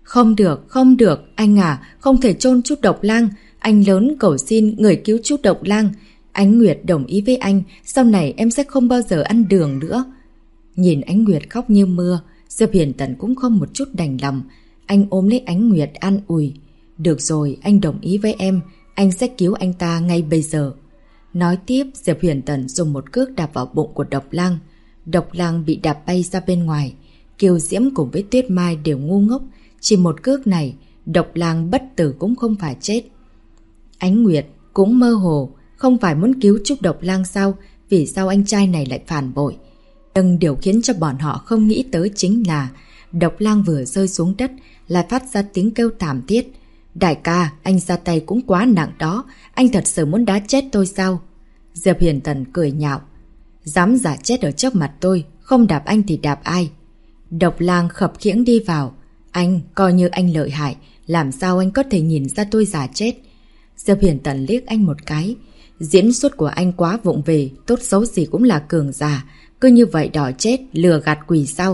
A: Không được, anh à, không thể chôn chú Độc Lang. Anh lớn cầu xin người cứu chú Độc Lang. Ánh Nguyệt đồng ý với anh, sau này em sẽ không bao giờ ăn đường nữa. Nhìn Ánh Nguyệt khóc như mưa, Diệp Hiển Tần cũng không một chút đành lòng. Anh ôm lấy Ánh Nguyệt an ủi. Được rồi, anh đồng ý với em, anh sẽ cứu anh ta ngay bây giờ. Nói tiếp, Diệp Hiển Tần dùng một cước đạp vào bụng của Độc Lang. Độc Lang bị đạp bay ra bên ngoài. Kiều Diễm cùng với Tuyết Mai đều ngu ngốc. Chỉ một cước này, Độc Lang bất tử cũng không phải chết. Ánh Nguyệt cũng mơ hồ, không phải muốn cứu chú Độc Lang sao? Vì sao anh trai này lại phản bội? Nhưng điều khiến cho bọn họ không nghĩ tới chính là Độc Lang vừa rơi xuống đất lại phát ra tiếng kêu thảm thiết. Đại ca, anh ra tay cũng quá nặng đó. Anh thật sự muốn đá chết tôi sao? Diệp Hiển Tần cười nhạo. Dám giả chết ở trước mặt tôi, không đạp anh thì đạp ai? Độc Lang khập khiễng đi vào. Anh, coi như anh lợi hại, làm sao anh có thể nhìn ra tôi giả chết? Diệp Hiển Tần liếc anh một cái. Diễn xuất của anh quá vụng về, tốt xấu gì cũng là cường giả, cứ như vậy đòi chết, lừa gạt quỷ sao?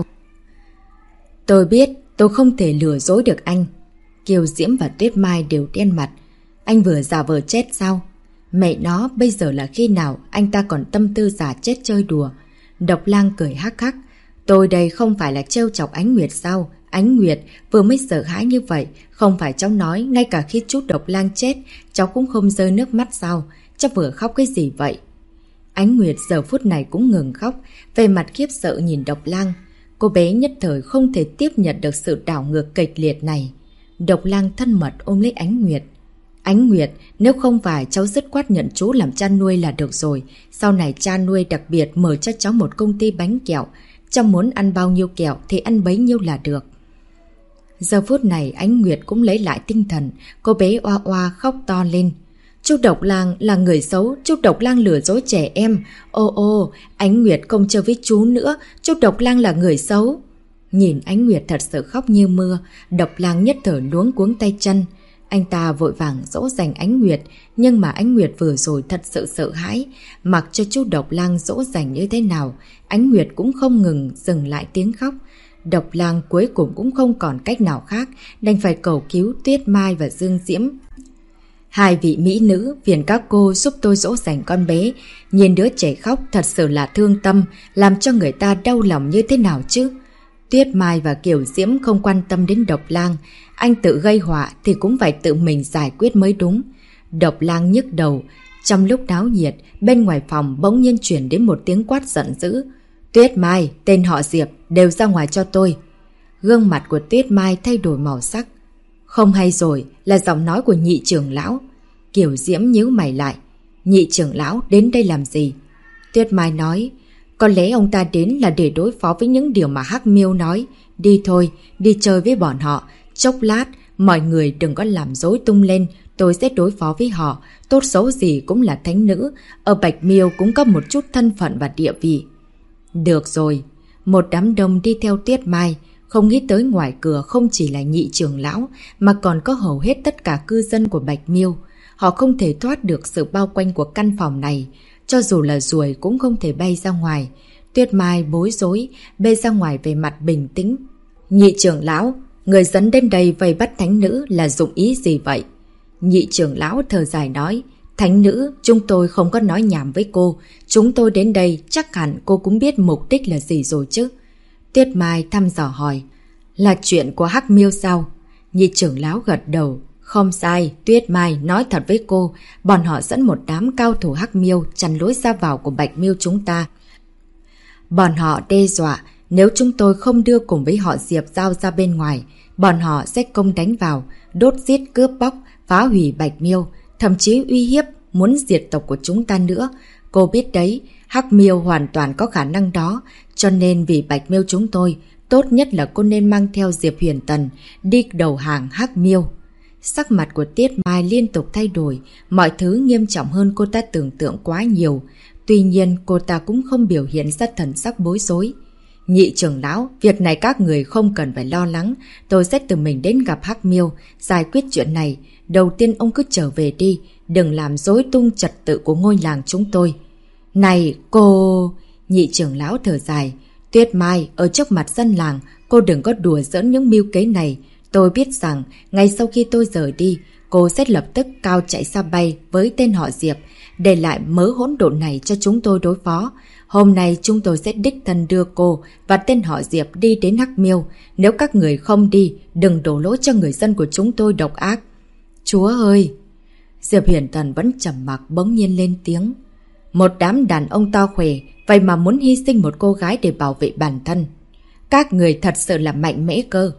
A: Tôi biết, tôi không thể lừa dối được anh. Kiều Diễm và Tuyết Mai đều đen mặt. Anh vừa giả vờ chết sao? Mẹ nó, bây giờ là khi nào anh ta còn tâm tư giả chết chơi đùa? Độc Lang cười hắc hắc. Tôi đây không phải là trêu chọc Ánh Nguyệt sao? Ánh Nguyệt vừa mới sợ hãi như vậy, không phải cháu nói ngay cả khi chú Độc Lang chết, cháu cũng không rơi nước mắt sao? Cháu vừa khóc cái gì vậy? Ánh Nguyệt giờ phút này cũng ngừng khóc, về mặt khiếp sợ nhìn Độc Lang. Cô bé nhất thời không thể tiếp nhận được sự đảo ngược kịch liệt này. Độc Lang thân mật ôm lấy Ánh Nguyệt. Ánh Nguyệt, nếu không phải cháu dứt khoát nhận chú làm cha nuôi là được rồi. Sau này cha nuôi đặc biệt mở cho cháu một công ty bánh kẹo. Cháu muốn ăn bao nhiêu kẹo thì ăn bấy nhiêu là được. Giờ phút này Ánh Nguyệt cũng lấy lại tinh thần. Cô bé oa oa khóc to lên. Chú Độc Lang là người xấu, chú Độc Lang lừa dối trẻ em. Ô, Ánh Nguyệt không chơi với chú nữa, chú Độc Lang là người xấu. Nhìn Ánh Nguyệt thật sự khóc như mưa, Độc Lang nhất thời luống cuống tay chân. Anh ta vội vàng dỗ dành Ánh Nguyệt, nhưng mà Ánh Nguyệt vừa rồi thật sự sợ hãi. Mặc cho chú Độc Lang dỗ dành như thế nào, Ánh Nguyệt cũng không ngừng dừng lại tiếng khóc. Độc Lang cuối cùng cũng không còn cách nào khác, đành phải cầu cứu Tuyết Mai và Dương Diễm. Hai vị mỹ nữ phiền các cô giúp tôi dỗ dành con bé. Nhìn đứa trẻ khóc thật sự là thương tâm, làm cho người ta đau lòng như thế nào chứ? Tuyết Mai và Kiều Diễm không quan tâm đến Độc Lang. Anh tự gây họa thì cũng phải tự mình giải quyết mới đúng. Độc Lang nhức đầu. Trong lúc náo nhiệt, bên ngoài phòng bỗng nhiên chuyển đến một tiếng quát giận dữ. Tuyết Mai, tên họ Diệp, đều ra ngoài cho tôi. Gương mặt của Tuyết Mai thay đổi màu sắc. Không hay rồi, là giọng nói của nhị trưởng lão. Kiều Diễm nhíu mày lại. Nhị trưởng lão đến đây làm gì? Tuyết Mai nói, có lẽ ông ta đến là để đối phó với những điều mà Hắc Miêu nói. Đi thôi, đi chơi với bọn họ. Chốc lát, mọi người đừng có làm rối tung lên, tôi sẽ đối phó với họ. Tốt xấu gì cũng là thánh nữ, ở Bạch Miêu cũng có một chút thân phận và địa vị. Được rồi, một đám đông đi theo Tuyết Mai. Không nghĩ tới ngoài cửa không chỉ là nhị trưởng lão, mà còn có hầu hết tất cả cư dân của Bạch Miêu. Họ không thể thoát được sự bao quanh của căn phòng này. Cho dù là ruồi cũng không thể bay ra ngoài. Tuyết Mai bối rối, bê ra ngoài về mặt bình tĩnh. Nhị trưởng lão, người dẫn đến đây vây bắt thánh nữ là dụng ý gì vậy? Nhị trưởng lão thở dài nói, thánh nữ, chúng tôi không có nói nhảm với cô. Chúng tôi đến đây chắc hẳn cô cũng biết mục đích là gì rồi chứ. Tuyết Mai thăm dò hỏi, là chuyện của Hắc Miêu sao? Nhị trưởng lão gật đầu. Không sai, Tuyết Mai nói thật với cô, bọn họ dẫn một đám cao thủ Hắc Miêu chặn lối ra vào của Bạch Miêu chúng ta. Bọn họ đe dọa, nếu chúng tôi không đưa cùng với họ Diệp Giao ra bên ngoài, bọn họ sẽ công đánh vào, đốt giết cướp bóc, phá hủy Bạch Miêu, thậm chí uy hiếp muốn diệt tộc của chúng ta nữa. Cô biết đấy, Hắc Miêu hoàn toàn có khả năng đó, cho nên vì Bạch Miêu chúng tôi, tốt nhất là cô nên mang theo Diệp Huyền Tần đi đầu hàng Hắc Miêu. Sắc mặt của Tuyết Mai liên tục thay đổi, mọi thứ nghiêm trọng hơn cô ta tưởng tượng quá nhiều. Tuy nhiên cô ta cũng không biểu hiện ra thần sắc bối rối. Nhị trưởng lão, việc này các người không cần phải lo lắng, tôi sẽ tự mình đến gặp Hắc Miêu, giải quyết chuyện này. Đầu tiên ông cứ trở về đi, đừng làm rối tung trật tự của ngôi làng chúng tôi. Này cô... Nhị trưởng lão thở dài. Tuyết Mai, ở trước mặt dân làng, cô đừng có đùa giỡn những mưu kế này. Tôi biết rằng, ngay sau khi tôi rời đi, cô sẽ lập tức cao chạy xa bay với tên họ Diệp, để lại mớ hỗn độn này cho chúng tôi đối phó. Hôm nay chúng tôi sẽ đích thân đưa cô và tên họ Diệp đi đến Hắc Miêu. Nếu các người không đi, đừng đổ lỗi cho người dân của chúng tôi độc ác. Chúa ơi! Diệp Huyền Tần vẫn trầm mặc bỗng nhiên lên tiếng. Một đám đàn ông to khỏe, vậy mà muốn hy sinh một cô gái để bảo vệ bản thân. Các người thật sự là mạnh mẽ cơ.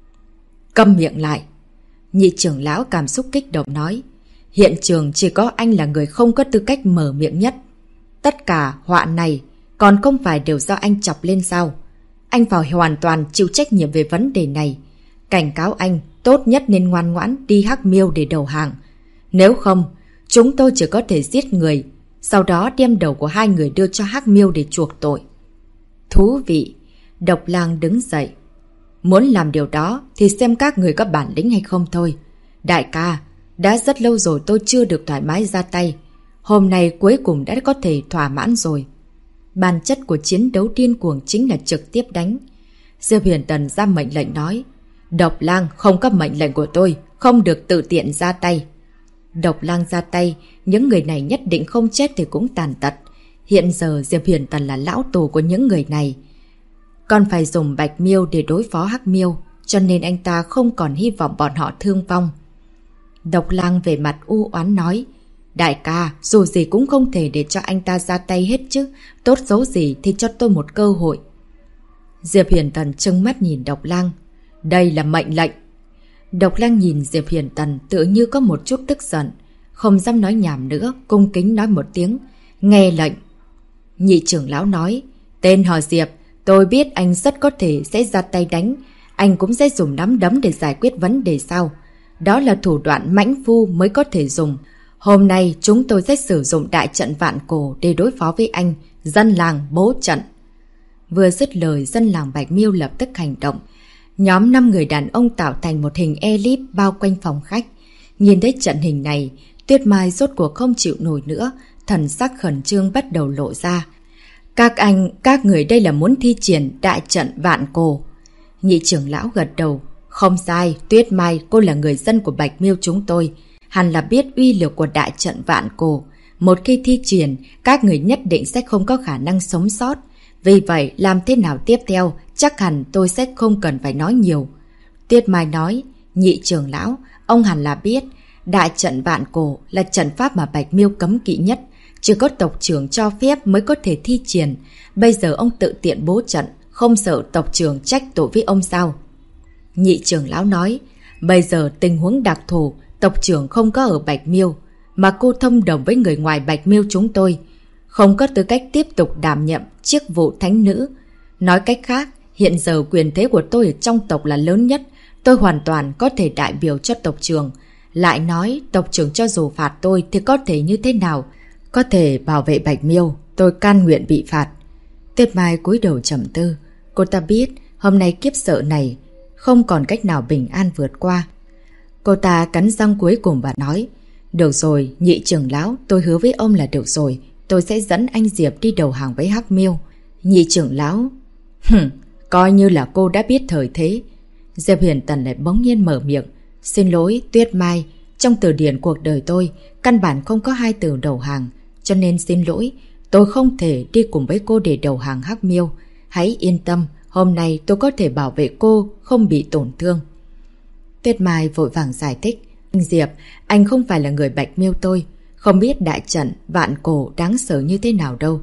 A: Câm miệng lại. Nhị trưởng lão cảm xúc kích động nói. Hiện trường chỉ có anh là người không có tư cách mở miệng nhất. Tất cả họa này còn không phải đều do anh chọc lên sao? Anh phải hoàn toàn chịu trách nhiệm về vấn đề này. Cảnh cáo anh tốt nhất nên ngoan ngoãn đi Hắc Miêu để đầu hàng. Nếu không, chúng tôi chỉ có thể giết người, sau đó đem đầu của hai người đưa cho Hắc Miêu để chuộc tội. Thú vị. Độc Lang đứng dậy. Muốn làm điều đó thì xem các người có bản lĩnh hay không thôi. Đại ca, đã rất lâu rồi tôi chưa được thoải mái ra tay. Hôm nay cuối cùng đã có thể thỏa mãn rồi. Bản chất của chiến đấu điên cuồng chính là trực tiếp đánh. Diệp Huyền Tần ra mệnh lệnh nói. Độc Lang không có mệnh lệnh của tôi, không được tự tiện ra tay. Độc Lang ra tay, những người này nhất định không chết thì cũng tàn tật. Hiện giờ Diệp Huyền Tần là lão tù của những người này. Còn phải dùng Bạch Miêu để đối phó Hắc Miêu. cho nên anh ta không còn hy vọng bọn họ thương vong. Độc Lang về mặt u oán nói, đại ca, dù gì cũng không thể để cho anh ta ra tay hết chứ, tốt xấu gì thì cho tôi một cơ hội. Diệp Huyền Tần trừng mắt nhìn Độc Lang, đây là mệnh lệnh. Độc Lang nhìn Diệp Huyền Tần tự như có một chút tức giận, không dám nói nhảm nữa, cung kính nói một tiếng, nghe lệnh. Nhị trưởng lão nói, tên họ Diệp, tôi biết anh rất có thể sẽ ra tay đánh, anh cũng sẽ dùng nắm đấm để giải quyết vấn đề sau. Đó là thủ đoạn mãnh phu mới có thể dùng. Hôm nay chúng tôi sẽ sử dụng đại trận vạn cổ để đối phó với anh, dân làng bố trận. Vừa dứt lời, dân làng Bạch Miêu lập tức hành động. Nhóm 5 người đàn ông tạo thành một hình elip bao quanh phòng khách. Nhìn thấy trận hình này, Tuyết Mai rốt cuộc không chịu nổi nữa, thần sắc khẩn trương bắt đầu lộ ra. Các người đây là muốn thi triển đại trận vạn cổ. Nhị trưởng lão gật đầu. Không sai, Tuyết Mai, cô là người dân của Bạch Miêu chúng tôi. Hẳn là biết uy lực của đại trận vạn cổ. Một khi thi triển, các người nhất định sẽ không có khả năng sống sót. Vì vậy, làm thế nào tiếp theo, chắc hẳn tôi sẽ không cần phải nói nhiều. Tuyết Mai nói, nhị trưởng lão, ông hẳn là biết, đại trận vạn cổ là trận pháp mà Bạch Miêu cấm kỵ nhất. Chỉ có tộc trưởng cho phép mới có thể thi triển. Bây giờ ông tự tiện bố trận, không sợ tộc trưởng trách tội với ông sao? Nhị trưởng lão nói, bây giờ tình huống đặc thù, tộc trưởng không có ở Bạch Miêu, mà cô thông đồng với người ngoài Bạch Miêu chúng tôi, không có tư cách tiếp tục đảm nhiệm chức vụ thánh nữ. Nói cách khác, hiện giờ quyền thế của tôi ở trong tộc là lớn nhất, tôi hoàn toàn có thể đại biểu cho tộc trưởng. Lại nói, tộc trưởng cho dù phạt tôi thì có thể như thế nào? Có thể bảo vệ Bạch Miêu, tôi can nguyện bị phạt. Tuyết Mai cúi đầu trầm tư. Cô ta biết hôm nay kiếp sợ này không còn cách nào bình an vượt qua. Cô ta cắn răng cuối cùng và nói, được rồi, nhị trưởng lão, tôi hứa với ông là được rồi. Tôi sẽ dẫn anh Diệp đi đầu hàng với Hắc Miêu. Nhị trưởng lão, coi như là cô đã biết thời thế. Diệp Huyền Tần lại bỗng nhiên mở miệng. Xin lỗi, Tuyết Mai, trong từ điển cuộc đời tôi, căn bản không có hai từ đầu hàng. Cho nên xin lỗi, tôi không thể đi cùng với cô để đầu hàng Hắc Miêu. Hãy yên tâm, hôm nay tôi có thể bảo vệ cô không bị tổn thương. Tuyết Mai vội vàng giải thích. Anh Diệp, anh không phải là người Bạch Miêu tôi, không biết đại trận vạn cổ đáng sợ như thế nào đâu.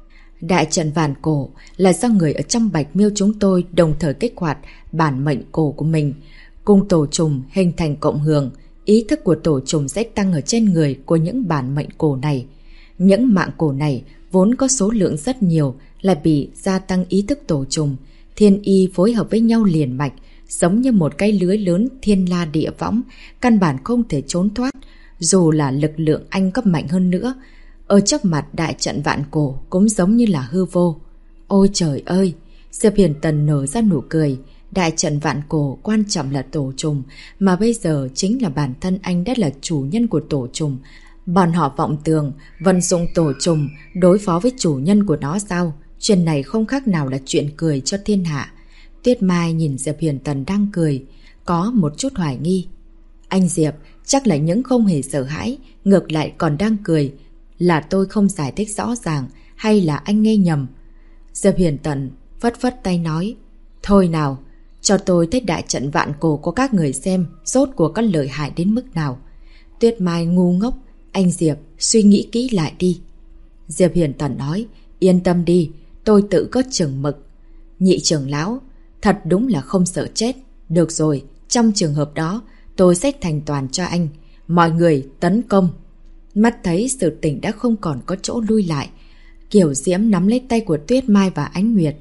A: Đại trận vạn cổ là do người ở trong Bạch Miêu chúng tôi đồng thời kích hoạt bản mệnh cổ của mình, cùng tổ trùng hình thành cộng hưởng. Ý thức của tổ trùng sẽ tăng ở trên người của những bản mệnh cổ này. Những mạng cổ này vốn có số lượng rất nhiều, lại bị gia tăng ý thức tổ trùng. Thiên y phối hợp với nhau liền mạch, giống như một cái lưới lớn thiên la địa võng, căn bản không thể trốn thoát. Dù là lực lượng anh có mạnh hơn nữa, ở trước mặt đại trận vạn cổ cũng giống như là hư vô. Ôi trời ơi! Diệp Huyền Tần nở ra nụ cười. Đại trận vạn cổ quan trọng là tổ trùng, mà bây giờ chính là bản thân anh đã là chủ nhân của tổ trùng. Bọn họ vọng tưởng vận dụng tổ trùng đối phó với chủ nhân của nó sao? Chuyện này không khác nào là chuyện cười cho thiên hạ. Tuyết Mai nhìn Diệp Huyền Tần đang cười, có một chút hoài nghi. Anh Diệp, chắc là những không hề sợ hãi, ngược lại còn đang cười. Là tôi không giải thích rõ ràng, hay là anh nghe nhầm? Diệp Huyền Tần phất phất tay nói, thôi nào, cho tôi thấy đại trận vạn cổ của các người xem rốt cuộc có lợi hại đến mức nào. Tuyết Mai ngu ngốc, anh Diệp suy nghĩ kỹ lại đi. Diệp Huyền Tần nói, yên tâm đi, tôi tự có chừng mực. Nhị trưởng lão, thật đúng là không sợ chết. Được rồi, trong trường hợp đó, tôi sẽ thành toàn cho anh. Mọi người tấn công. Mắt thấy sự tình đã không còn có chỗ lui lại, Kiều Diễm nắm lấy tay của Tuyết Mai và Ánh Nguyệt.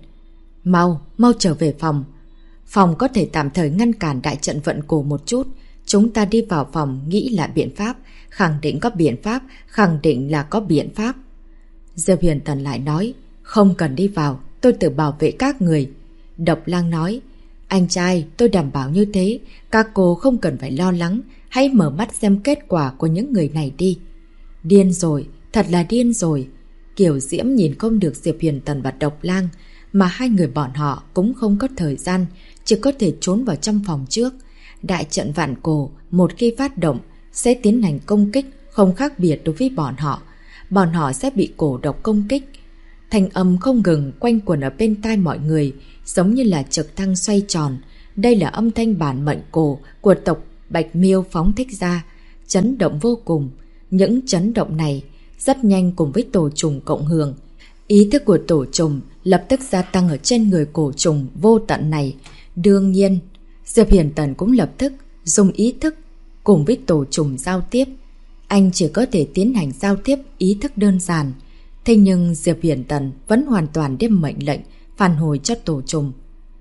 A: Mau trở về phòng. Phòng có thể tạm thời ngăn cản đại trận vận cổ một chút. Chúng ta đi vào phòng nghĩ lại biện pháp. Khẳng định có biện pháp, khẳng định là có biện pháp. Diệp Huyền Tần lại nói, không cần đi vào, tôi tự bảo vệ các người. Độc Lang nói, anh trai, tôi đảm bảo như thế, các cô không cần phải lo lắng, hãy mở mắt xem kết quả của những người này đi. Điên rồi, thật là điên rồi. Kiều Diễm nhìn không được Diệp Huyền Tần và Độc Lang, mà hai người bọn họ cũng không có thời gian, chỉ có thể trốn vào trong phòng trước. Đại trận vạn cổ, một khi phát động, sẽ tiến hành công kích, không khác biệt đối với bọn họ. Bọn họ sẽ bị cổ độc công kích. Thanh âm không ngừng quanh quẩn ở bên tai mọi người, giống như là trực thăng xoay tròn. Đây là âm thanh bản mệnh cổ của tộc Bạch Miêu phóng thích ra, chấn động vô cùng. Những chấn động này rất nhanh cùng với tổ trùng cộng hưởng. Ý thức của tổ trùng lập tức gia tăng ở trên người cổ trùng vô tận này. Đương nhiên, Diệp Hiển Tần cũng lập tức dùng ý thức cùng với tổ trùng giao tiếp. Anh chỉ có thể tiến hành giao tiếp ý thức đơn giản. Thế nhưng Diệp Hiển Tần vẫn hoàn toàn đem mệnh lệnh phản hồi cho tổ trùng.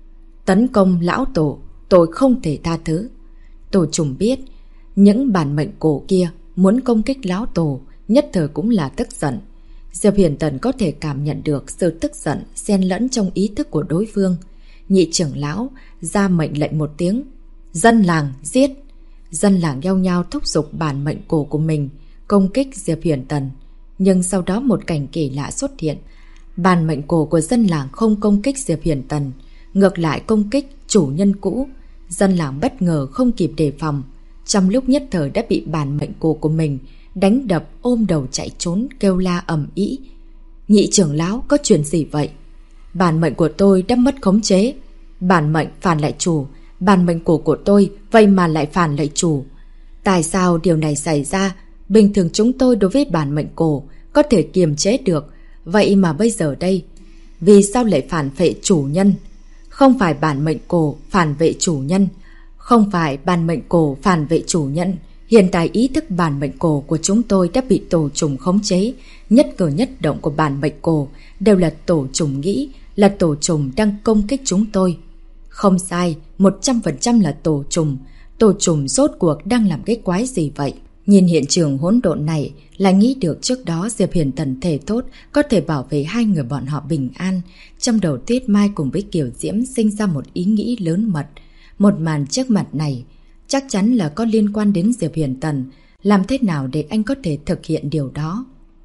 A: Tấn công lão tổ, tôi không thể tha thứ. Tổ trùng biết, những bản mệnh cổ kia muốn công kích lão tổ, nhất thời cũng là tức giận. Diệp Hiển Tần có thể cảm nhận được sự tức giận xen lẫn trong ý thức của đối phương. Nhị trưởng lão ra mệnh lệnh một tiếng, dân làng giết. Dân làng nhao nhao thúc giục bản mệnh cổ của mình công kích Diệp Hiển Tần. Nhưng sau đó một cảnh kỳ lạ xuất hiện. Bản mệnh cổ của dân làng không công kích Diệp Hiển Tần, ngược lại công kích chủ nhân cũ. Dân làng bất ngờ không kịp đề phòng, trong lúc nhất thời đã bị bản mệnh cổ của mình đánh đập, ôm đầu chạy trốn, kêu la ầm ĩ. Nhị trưởng lão, có chuyện gì vậy? Bản mệnh của tôi đã mất khống chế. Bản mệnh phản lại chủ. Bản mệnh cổ của tôi vậy mà lại phản lại chủ. Tại sao điều này xảy ra? Bình thường chúng tôi đối với bản mệnh cổ có thể kiềm chế được, vậy mà bây giờ đây, vì sao lại phản vệ chủ nhân? Không phải bản mệnh cổ phản vệ chủ nhân, không phải bản mệnh cổ phản vệ chủ nhân. Hiện tại ý thức bản mệnh cổ của chúng tôi đã bị tổ trùng khống chế. Nhất cử nhất động của bản mệnh cổ đều là tổ trùng nghĩ, là tổ trùng đang công kích chúng tôi. Không sai, 100% là tổ trùng. Tổ trùng rốt cuộc đang làm cái quái gì vậy? Nhìn hiện trường hỗn độn này, là nghĩ được trước đó Diệp Hiển Tần thể thốt có thể bảo vệ hai người bọn họ bình an. Trong đầu Tuyết Mai cùng với Kiều Diễm sinh ra một ý nghĩ lớn mật. Một màn trước mặt này chắc chắn là có liên quan đến Diệp Hiển Tần. Làm thế nào để anh có thể thực hiện điều đó?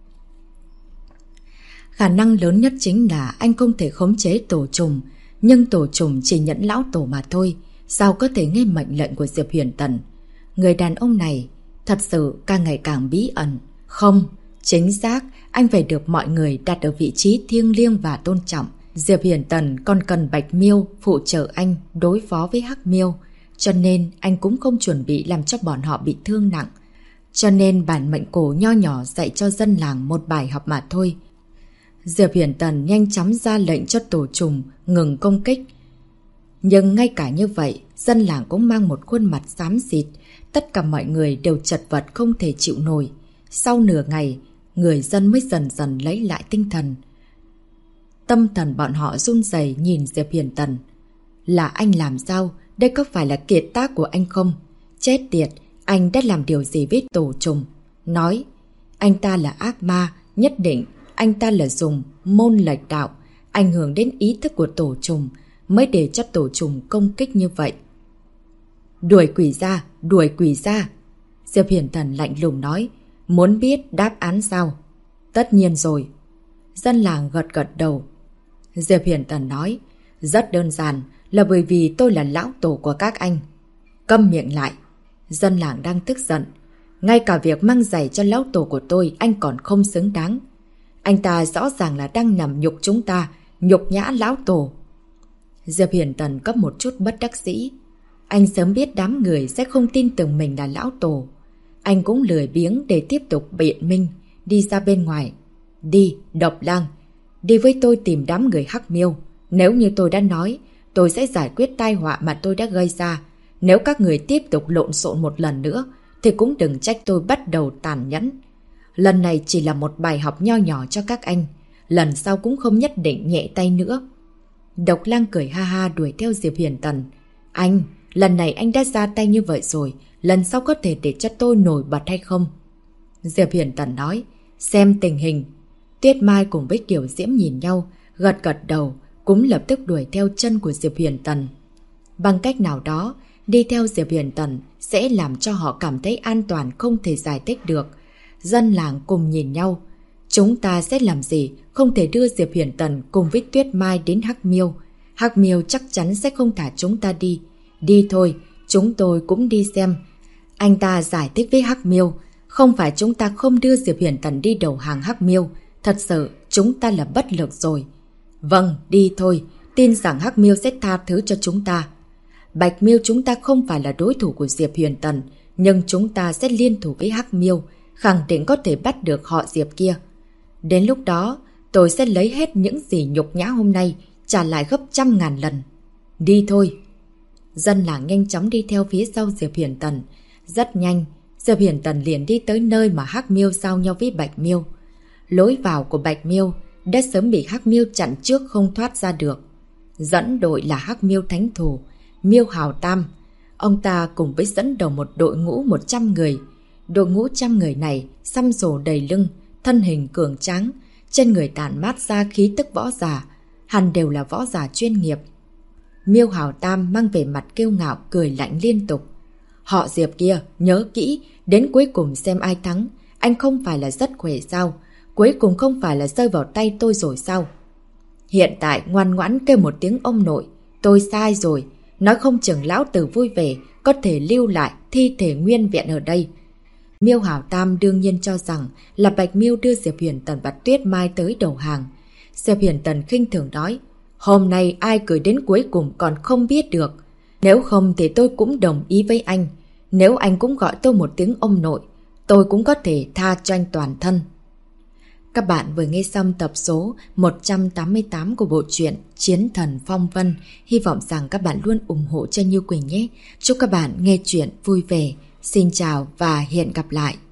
A: Khả năng lớn nhất chính là anh không thể khống chế tổ trùng. Nhưng tổ trùng chỉ nhẫn lão tổ mà thôi, sao có thể nghe mệnh lệnh của Diệp Hiển Tần? Người đàn ông này thật sự càng ngày càng bí ẩn. Không, chính xác, anh phải được mọi người đặt ở vị trí thiêng liêng và tôn trọng. Diệp Hiển Tần còn cần Bạch Miêu phụ trợ anh đối phó với Hắc Miêu, cho nên anh cũng không chuẩn bị làm cho bọn họ bị thương nặng. Cho nên bản mệnh cổ nho nhỏ dạy cho dân làng một bài học mà thôi. Diệp Hiển Tần nhanh chóng ra lệnh cho tổ trùng ngừng công kích. Nhưng ngay cả như vậy, dân làng cũng mang một khuôn mặt xám xịt. Tất cả mọi người đều chật vật không thể chịu nổi. Sau nửa ngày, người dân mới dần dần lấy lại tinh thần. Tâm thần bọn họ run rẩy nhìn Diệp Hiển Tần. Là anh làm sao? Đây có phải là kiệt tác của anh không? Chết tiệt, anh đã làm điều gì với tổ trùng? Nói, anh ta là ác ma, nhất định anh ta là dùng môn lệch đạo, ảnh hưởng đến ý thức của tổ trùng, mới để cho tổ trùng công kích như vậy. Đuổi quỷ ra, đuổi quỷ ra. Diệp Hiển Tần lạnh lùng nói, muốn biết đáp án sao? Tất nhiên rồi. Dân làng gật gật đầu. Diệp Hiển Tần nói, rất đơn giản, là bởi vì tôi là lão tổ của các anh. Câm miệng lại. Dân làng đang tức giận. Ngay cả việc mang giày cho lão tổ của tôi anh còn không xứng đáng. Anh ta rõ ràng là đang nằm nhục chúng ta, nhục nhã lão tổ. Diệp Hiển Tần có một chút bất đắc dĩ. Anh sớm biết đám người sẽ không tin tưởng mình là lão tổ. Anh cũng lười biếng để tiếp tục biện minh, đi ra bên ngoài. Đi, Độc Lang, đi với tôi tìm đám người Hắc Miêu. Nếu như tôi đã nói, tôi sẽ giải quyết tai họa mà tôi đã gây ra. Nếu các người tiếp tục lộn xộn một lần nữa, thì cũng đừng trách tôi bắt đầu tàn nhẫn. Lần này chỉ là một bài học nho nhỏ cho các anh. Lần sau cũng không nhất định nhẹ tay nữa. Độc Lang cười ha ha đuổi theo Diệp Hiển Tần. Anh, lần này anh đã ra tay như vậy rồi, lần sau có thể để cho tôi nổi bật hay không? Diệp Hiển Tần nói, xem tình hình. Tuyết Mai cùng với Kiều Diễm nhìn nhau, gật gật đầu, cũng lập tức đuổi theo chân của Diệp Hiển Tần. Bằng cách nào đó, đi theo Diệp Hiển Tần sẽ làm cho họ cảm thấy an toàn không thể giải thích được. Dân làng cùng nhìn nhau. Chúng ta sẽ làm gì? Không thể đưa Diệp Hiển Tần cùng với Tuyết Mai đến Hắc Miêu. Hắc Miêu chắc chắn sẽ không thả chúng ta đi. Đi thôi, chúng tôi cũng đi xem. Anh ta giải thích với Hắc Miêu. Không phải chúng ta không đưa Diệp Hiển Tần đi đầu hàng Hắc Miêu. Thật sự, chúng ta là bất lực rồi. Vâng, đi thôi. Tin rằng Hắc Miêu sẽ tha thứ cho chúng ta. Bạch Miêu chúng ta không phải là đối thủ của Diệp Huyền Tần, nhưng chúng ta sẽ liên thủ với Hắc Miêu, khẳng định có thể bắt được họ Diệp kia. Đến lúc đó, tôi sẽ lấy hết những gì nhục nhã hôm nay, trả lại gấp 100.000 lần. Đi thôi. Dân làng nhanh chóng đi theo phía sau Diệp Huyền Tần. Rất nhanh, Diệp Huyền Tần liền đi tới nơi mà Hắc Miêu giao nhau với Bạch Miêu. Lối vào của Bạch Miêu đã sớm bị Hắc Miêu chặn trước không thoát ra được. Dẫn đội là Hắc Miêu Thánh Thủ, Miêu Hào Tam. Ông ta cùng với dẫn đầu một đội ngũ 100 người. Đội ngũ 100 người này xăm rồ đầy lưng, thân hình cường tráng, trên người tản mát ra khí tức võ giả, hẳn đều là võ giả chuyên nghiệp. Miêu Hào Tam mang về mặt kiêu ngạo cười lạnh liên tục. Họ Diệp kia, nhớ kỹ, đến cuối cùng xem ai thắng. Anh không phải là rất khỏe sao? Cuối cùng không phải là rơi vào tay tôi rồi sao? Hiện tại ngoan ngoãn kêu một tiếng ông nội. Tôi sai rồi. Nói không chừng lão tử vui vẻ, có thể lưu lại thi thể nguyên vẹn ở đây. Miêu Hào Tam đương nhiên cho rằng là Bạch Miêu đưa Diệp Huyền Tần và Tuyết Mai tới đầu hàng. Diệp Huyền Tần khinh thường nói, hôm nay ai cười đến cuối cùng còn không biết được. Nếu không thì tôi cũng đồng ý với anh. Nếu anh cũng gọi tôi một tiếng ông nội, tôi cũng có thể tha cho anh toàn thân. Các bạn vừa nghe xong tập số 188 của bộ truyện Chiến Thần Phong Vân. Hy vọng rằng các bạn luôn ủng hộ cho Như Quỳnh nhé. Chúc các bạn nghe truyện vui vẻ. Xin chào và hẹn gặp lại.